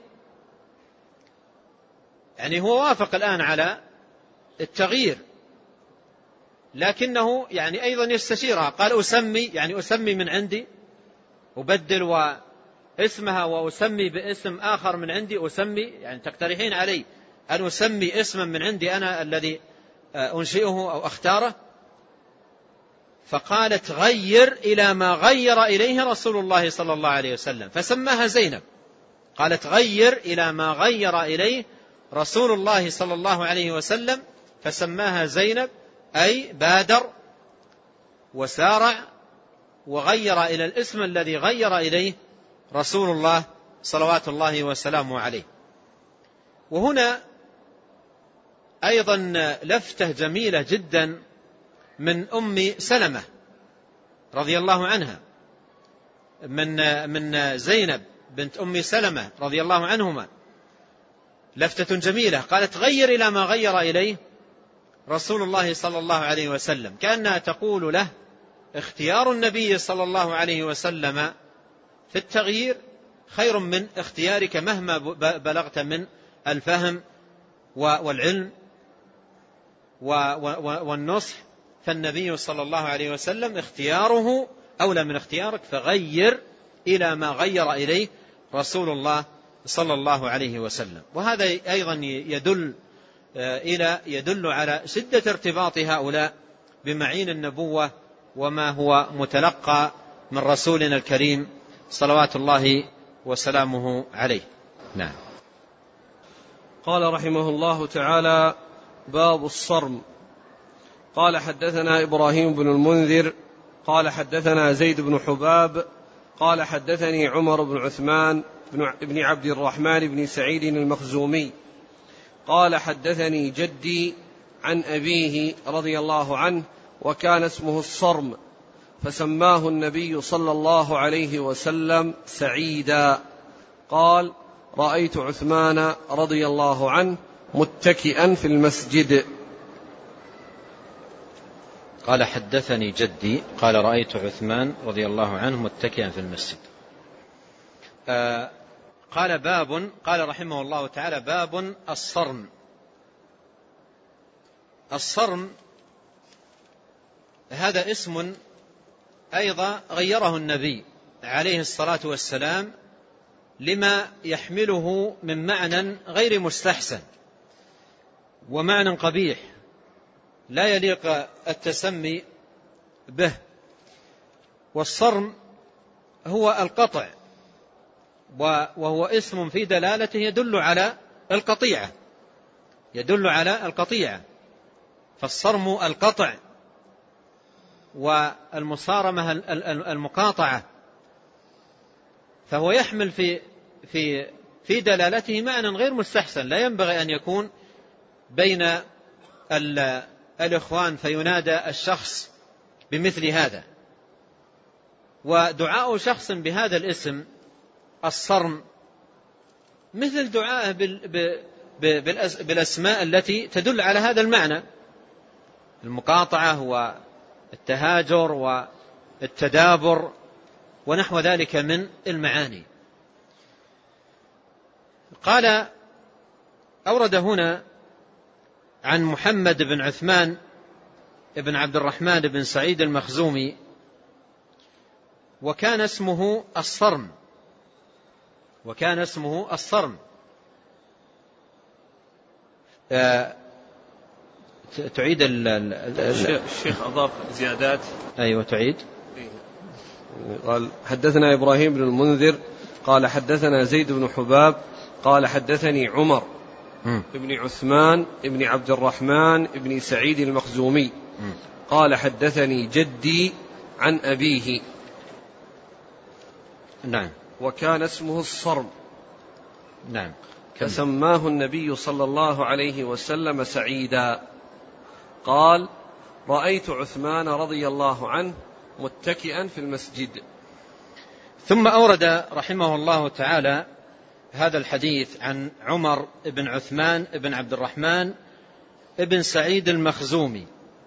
يعني هو وافق الآن على التغيير، لكنه يعني أيضا يستشيرها، قال أسمي، يعني أسمي من عندي، أبدل واسمها وأسمي باسم آخر من عندي، أسمي يعني تقترحين علي أن أسمي اسما من عندي أنا الذي أنشئه أو أختاره. فقالت غير إلى ما غير إليه رسول الله صلى الله عليه وسلم، فسماها زينب. قالت غير إلى ما غير إليه رسول الله صلى الله عليه وسلم، فسماها زينب، أي بادر وسارع وغير إلى الاسم الذي غير إليه رسول الله صلوات الله وسلامه عليه. وهنا أيضا لفتة جميلة جدا من أم سلمة رضي الله عنها، من من زينب بنت أم سلمة رضي الله عنهما، لفتة جميلة. قالت غير إلى ما غير إليه رسول الله صلى الله عليه وسلم، كأنها تقول له اختيار النبي صلى الله عليه وسلم في التغيير خير من اختيارك مهما بلغت من الفهم والعلم والنصح، فالنبي صلى الله عليه وسلم اختياره أولى من اختيارك، فغير إلى ما غير إليه رسول الله صلى الله عليه وسلم. وهذا أيضا يدل إلى يدل على شدة ارتباط هؤلاء بمعين النبوة وما هو متلقى من رسولنا الكريم صلوات الله وسلامه عليه. نعم. قال رحمه الله تعالى: باب الصرم. قال حدثنا إبراهيم بن المنذر قال حدثنا زيد بن حباب قال حدثني عمر بن عثمان بن عبد الرحمن بن سعيد المخزومي قال حدثني جدي عن أبيه رضي الله عنه وكان اسمه الصرم، فسماه النبي صلى الله عليه وسلم سعيدا. قال: رأيت عثمان رضي الله عنه متكئا في المسجد. قال حدثني جدي قال رأيت عثمان رضي الله عنه متكئا في المسجد. آه قال باب، قال رحمه الله تعالى: باب الصرم. الصرم هذا اسم أيضا غيره النبي عليه الصلاة والسلام لما يحمله من معنى غير مستحسن ومعنى قبيح لا يليق التسمي به. والصرم هو القطع، وهو اسم في دلالته يدل على القطيعة، يدل على القطيعة. فالصرم القطع، والمصارمة المقاطعة، فهو يحمل في في في دلالته معنى غير مستحسن لا ينبغي أن يكون بين الإخوان فينادى الشخص بمثل هذا. ودعاء شخص بهذا الاسم الصرم مثل دعائه بالأسماء التي تدل على هذا المعنى: المقاطعة والتهاجر والتدابر ونحو ذلك من المعاني. قال أورد هنا عن محمد بن عثمان بن عبد الرحمن بن سعيد المخزومي وكان اسمه الصرم، وكان اسمه الصرم. آه تعيد الشيخ أضاف زيادات. أيوة تعيد. قال حدثنا إبراهيم بن المنذر قال حدثنا زيد بن حباب قال حدثني عمر م. ابن عثمان ابن عبد الرحمن ابن سعيد المخزومي م. قال حدثني جدي عن أبيه. نعم. وكان اسمه الصرم. نعم. فسماه النبي صلى الله عليه وسلم سعيدا. قال: رأيت عثمان رضي الله عنه متكئا في المسجد. ثم أورد رحمه الله تعالى هذا الحديث عن عمر بن عثمان بن عبد الرحمن بن سعيد المخزومي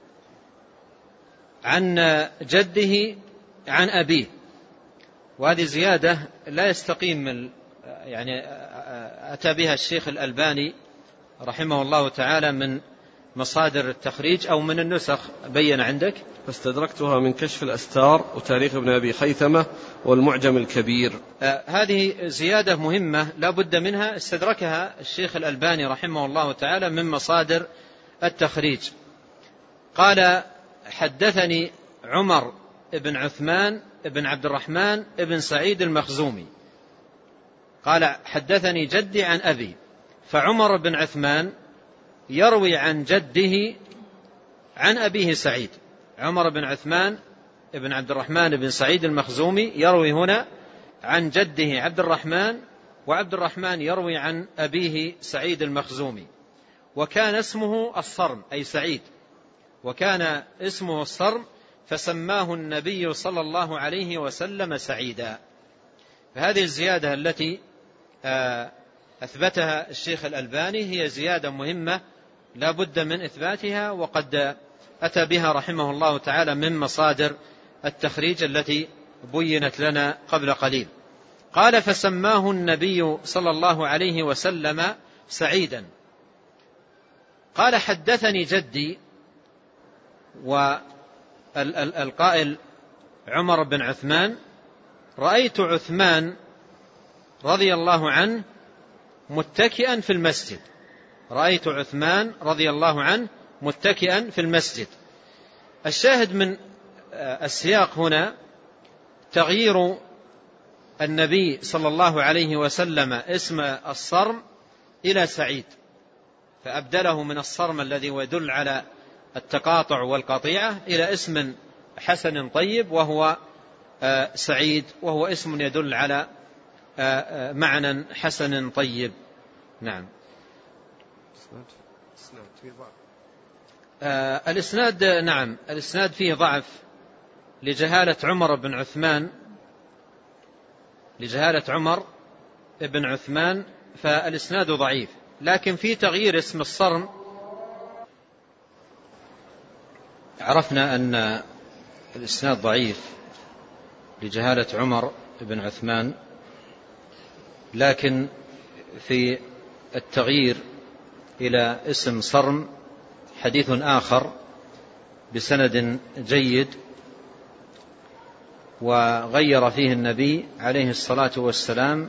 عن جده عن أبيه. وهذه زيادة لا يستقيم من يعني أتى بها الشيخ الألباني رحمه الله تعالى من مصادر التخريج أو من النسخ. بين عندك؟ فاستدركتها من كشف الأستار وتاريخ ابن أبي خيثمة والمعجم الكبير. آه هذه زيادة مهمة لا بد منها، استدركها الشيخ الألباني رحمه الله تعالى من مصادر التخريج. قال: حدثني عمر بن عثمان بن عبد الرحمن بن سعيد المخزومي قال حدثني جدي عن أبي. فعمر بن عثمان يروي عن جده عن أبيه سعيد. عمر بن عثمان بن عبد الرحمن بن سعيد المخزومي يروي هنا عن جده عبد الرحمن، وعبد الرحمن يروي عن أبيه سعيد المخزومي. وكان اسمه الصرم أي سعيد، وكان اسمه الصرم فسماه النبي صلى الله عليه وسلم سعيدا. فهذه الزيادة التي أثبتها الشيخ الألباني هي زيادة مهمة لا بد من إثباتها، وقد أتى بها رحمه الله تعالى من مصادر التخريج التي بينت لنا قبل قليل. قال فسماه النبي صلى الله عليه وسلم سعيدا. قال حدثني جدي، والقائل عمر بن عثمان، رأيت عثمان رضي الله عنه متكئا في المسجد. رأيت عثمان رضي الله عنه متكئا في المسجد. الشاهد من السياق هنا تغيير النبي صلى الله عليه وسلم اسم الصرم إلى سعيد، فأبدله من الصرم الذي يدل على التقاطع والقطيعة إلى اسم حسن طيب وهو سعيد، وهو اسم يدل على معنى حسن طيب. نعم. الإسناد نعم الإسناد فيه ضعف لجهالة عمر بن عثمان لجهالة عمر بن عثمان فالإسناد ضعيف، لكن في تغيير اسم الصرم عرفنا أن الإسناد ضعيف لجهالة عمر بن عثمان، لكن في التغيير إلى اسم صرم حديث آخر بسند جيد، وغير فيه النبي عليه الصلاة والسلام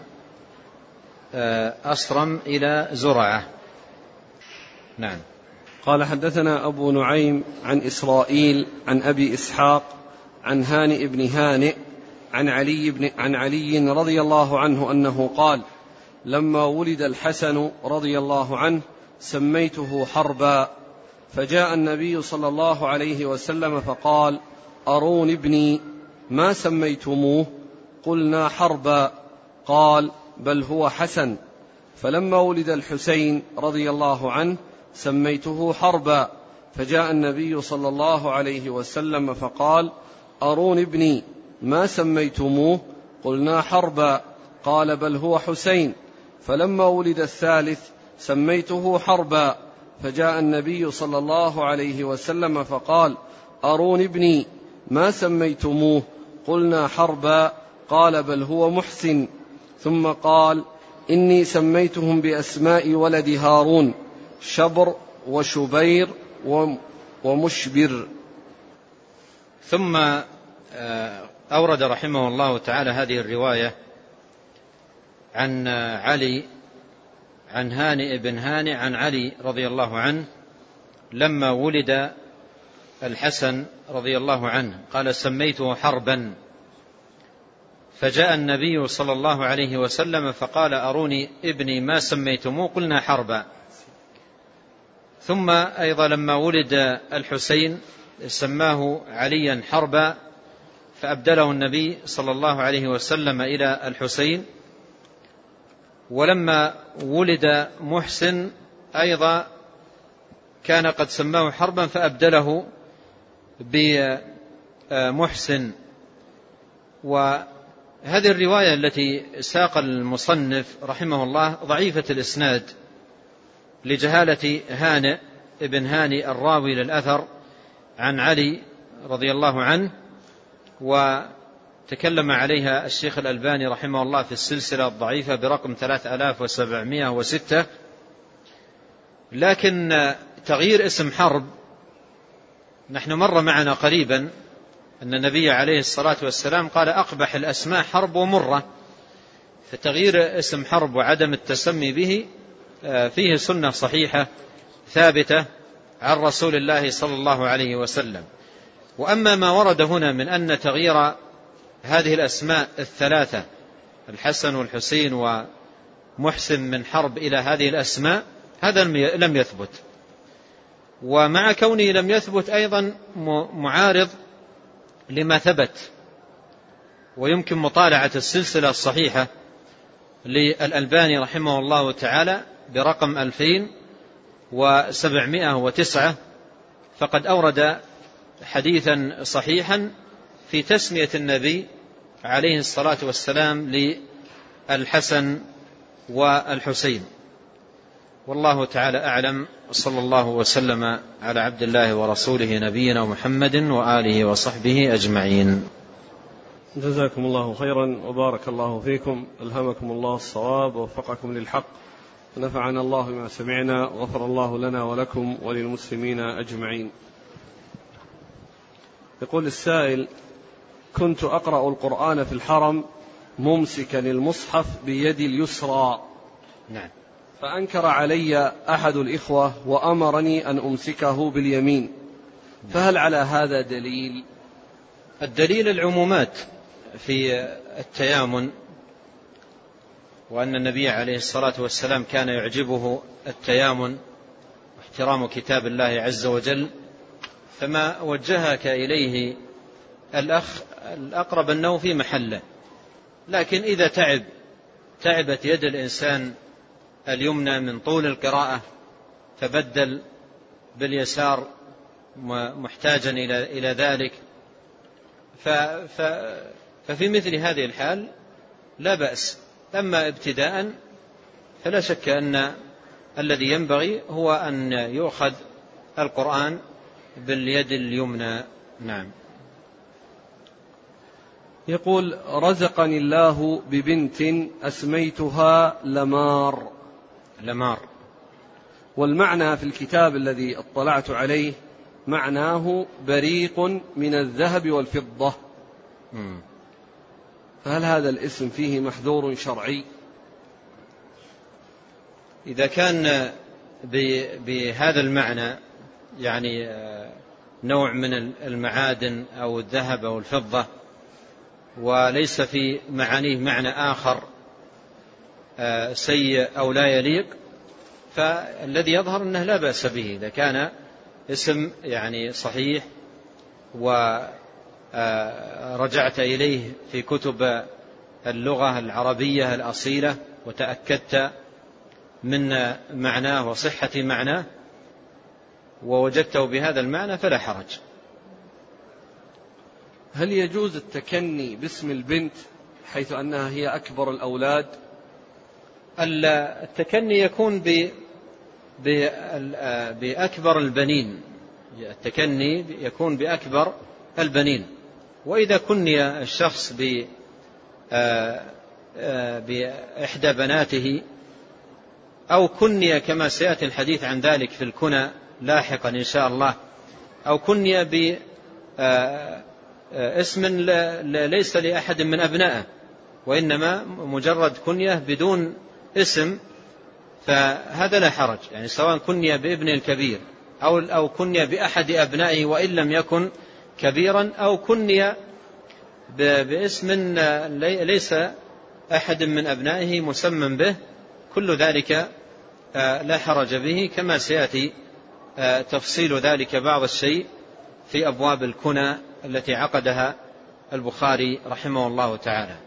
أصرم إلى زرعة. نعم. قال حدثنا أبو نعيم عن إسرائيل عن أبي إسحاق عن هانئ بن هانئ عن علي, بن عن علي رضي الله عنه أنه قال لما ولد الحسن رضي الله عنه سميته حربا، فجاء النبي صلى الله عليه وسلم فقال أرون ابني ما سميتموه؟ قلنا حربا. قال بل هو حسن. فلما ولد الحسين رضي الله عنه سميته حربا، فجاء النبي صلى الله عليه وسلم فقال أرون ابني ما سميتموه؟ قلنا حربا. قال بل هو حسين. فلما ولد الثالث سميته حربا، فجاء النبي صلى الله عليه وسلم فقال أرون ابني ما سميتموه؟ قلنا حربا. قال بل هو محسن. ثم قال إني سميتهم بأسماء ولد هارون شبر وشبير ومشبر. ثم أورد رحمه الله تعالى هذه الرواية عن علي عن هانئ بن هانئ عن علي رضي الله عنه لما ولد الحسن رضي الله عنه قال سميته حربا، فجاء النبي صلى الله عليه وسلم فقال أروني ابني ما سميتموه؟ قلنا حربا. ثم أيضا لما ولد الحسين سماه عليا حربا، فأبدله النبي صلى الله عليه وسلم إلى الحسين. ولما ولد محسن أيضا كان قد سماه حربا فأبدله بمحسن. وهذه الرواية التي ساق المصنف رحمه الله ضعيفة الإسناد لجهالة هانئ ابن هانئ الراوي للأثر عن علي رضي الله عنه، وتكلم عليها الشيخ الألباني رحمه الله في السلسلة الضعيفة برقم ثلاثة آلاف وسبعمائة وستة. لكن تغيير اسم حرب، نحن مر معنا قريبا أن النبي عليه الصلاة والسلام قال أقبح الأسماء حرب ومرة، فتغيير اسم حرب وعدم التسمي به فيه سنة صحيحة ثابتة عن رسول الله صلى الله عليه وسلم. وأما ما ورد هنا من أن تغيير هذه الأسماء الثلاثة الحسن والحسين ومحسن من حرب إلى هذه الأسماء هذا لم يثبت. ومع كونه لم يثبت أيضا معارض لما ثبت، ويمكن مطالعة السلسلة الصحيحة للألباني رحمه الله تعالى برقم ألفين وسبعمائة وتسعة، فقد أورد حديثا صحيحا في تسمية النبي عليه الصلاة والسلام للحسن والحسين. والله تعالى أعلم، صلى الله وسلم على عبد الله ورسوله نبينا محمد وآله وصحبه أجمعين. جزاكم الله خيرا وبارك الله فيكم، ألهمكم الله الصواب ووفقكم للحق، ونفعنا الله بما سمعنا، وغفر الله لنا ولكم وللمسلمين أجمعين. يقول السائل: كنت أقرأ القرآن في الحرم ممسكا المصحف بيدي اليسرى، نعم، فأنكر علي أحد الإخوة وأمرني أن أمسكه باليمين، فهل على هذا دليل؟ الدليل العمومات في التيامن، وأن النبي عليه الصلاة والسلام كان يعجبه التيامن واحترام كتاب الله عز وجل، فما وجهك إليه الأخ الأقرب أنه في محله. لكن إذا تعب تعبت يد الإنسان اليمنى من طول القراءة فبدل باليسار محتاجا إلى ذلك، ففي مثل هذه الحال لا بأس. أما ابتداء فلا شك أن الذي ينبغي هو أن يؤخذ القرآن باليد اليمنى. نعم. يقول: رزقني الله ببنت أسميتها لمار. لمار، والمعنى في الكتاب الذي اطلعت عليه معناه بريق من الذهب والفضة، م. فهل هذا الاسم فيه محذور شرعي؟ إذا كان بهذا المعنى، يعني نوع من المعادن أو الذهب أو الفضة، وليس في معانيه معنى آخر سيء أو لا يليق، فالذي يظهر أنه لا بأس به إذا كان اسم يعني صحيح ورجعت إليه في كتب اللغة العربية الأصيلة وتأكدت من معناه وصحة معناه ووجدته بهذا المعنى فلا حرج. هل يجوز التكني باسم البنت حيث أنها هي أكبر الأولاد؟ التكني يكون بأكبر البنين، التكني يكون بأكبر البنين. وإذا كني الشخص بإحدى بناته أو كني كما سيأتي الحديث عن ذلك في الكنى لاحقا إن شاء الله، أو كني باسم ليس لأحد من أبنائه وإنما مجرد كنية بدون اسم، فهذا لا حرج، يعني سواء كني بابن الكبير أو أو كني بأحد أبنائه وإن لم يكن كبيرا، أو كني باسم ليس أحد من أبنائه مسمى به، كل ذلك لا حرج به، كما سيأتي تفصيل ذلك بعض الشيء في أبواب الكنى التي عقدها البخاري رحمه الله تعالى.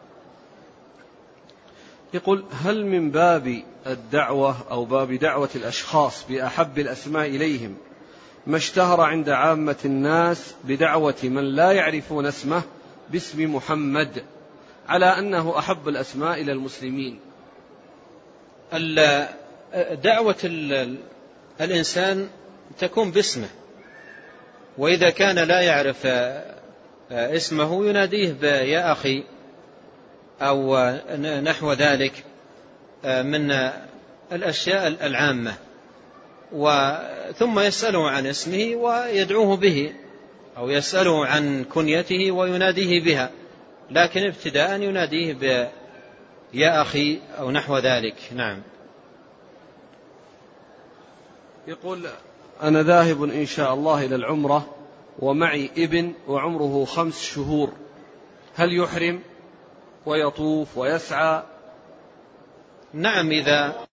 يقول: هل من باب الدعوة أو باب دعوة الأشخاص بأحب الأسماء إليهم ما اشتهر عند عامة الناس بدعوة من لا يعرفون اسمه باسم محمد على أنه أحب الأسماء إلى المسلمين؟ دعوة الإنسان تكون باسمه، وإذا كان لا يعرف اسمه يناديه بيا أخي أو نحو ذلك من الأشياء العامة، ثم يسأله عن اسمه ويدعوه به، أو يسأله عن كنيته ويناديه بها، لكن ابتداء يناديه بيا أخي أو نحو ذلك. نعم. يقول: أنا ذاهب إن شاء الله إلى العمرة ومعي ابن وعمره خمس شهور، هل يحرم ويطوف ويسعى؟ نعم، إذا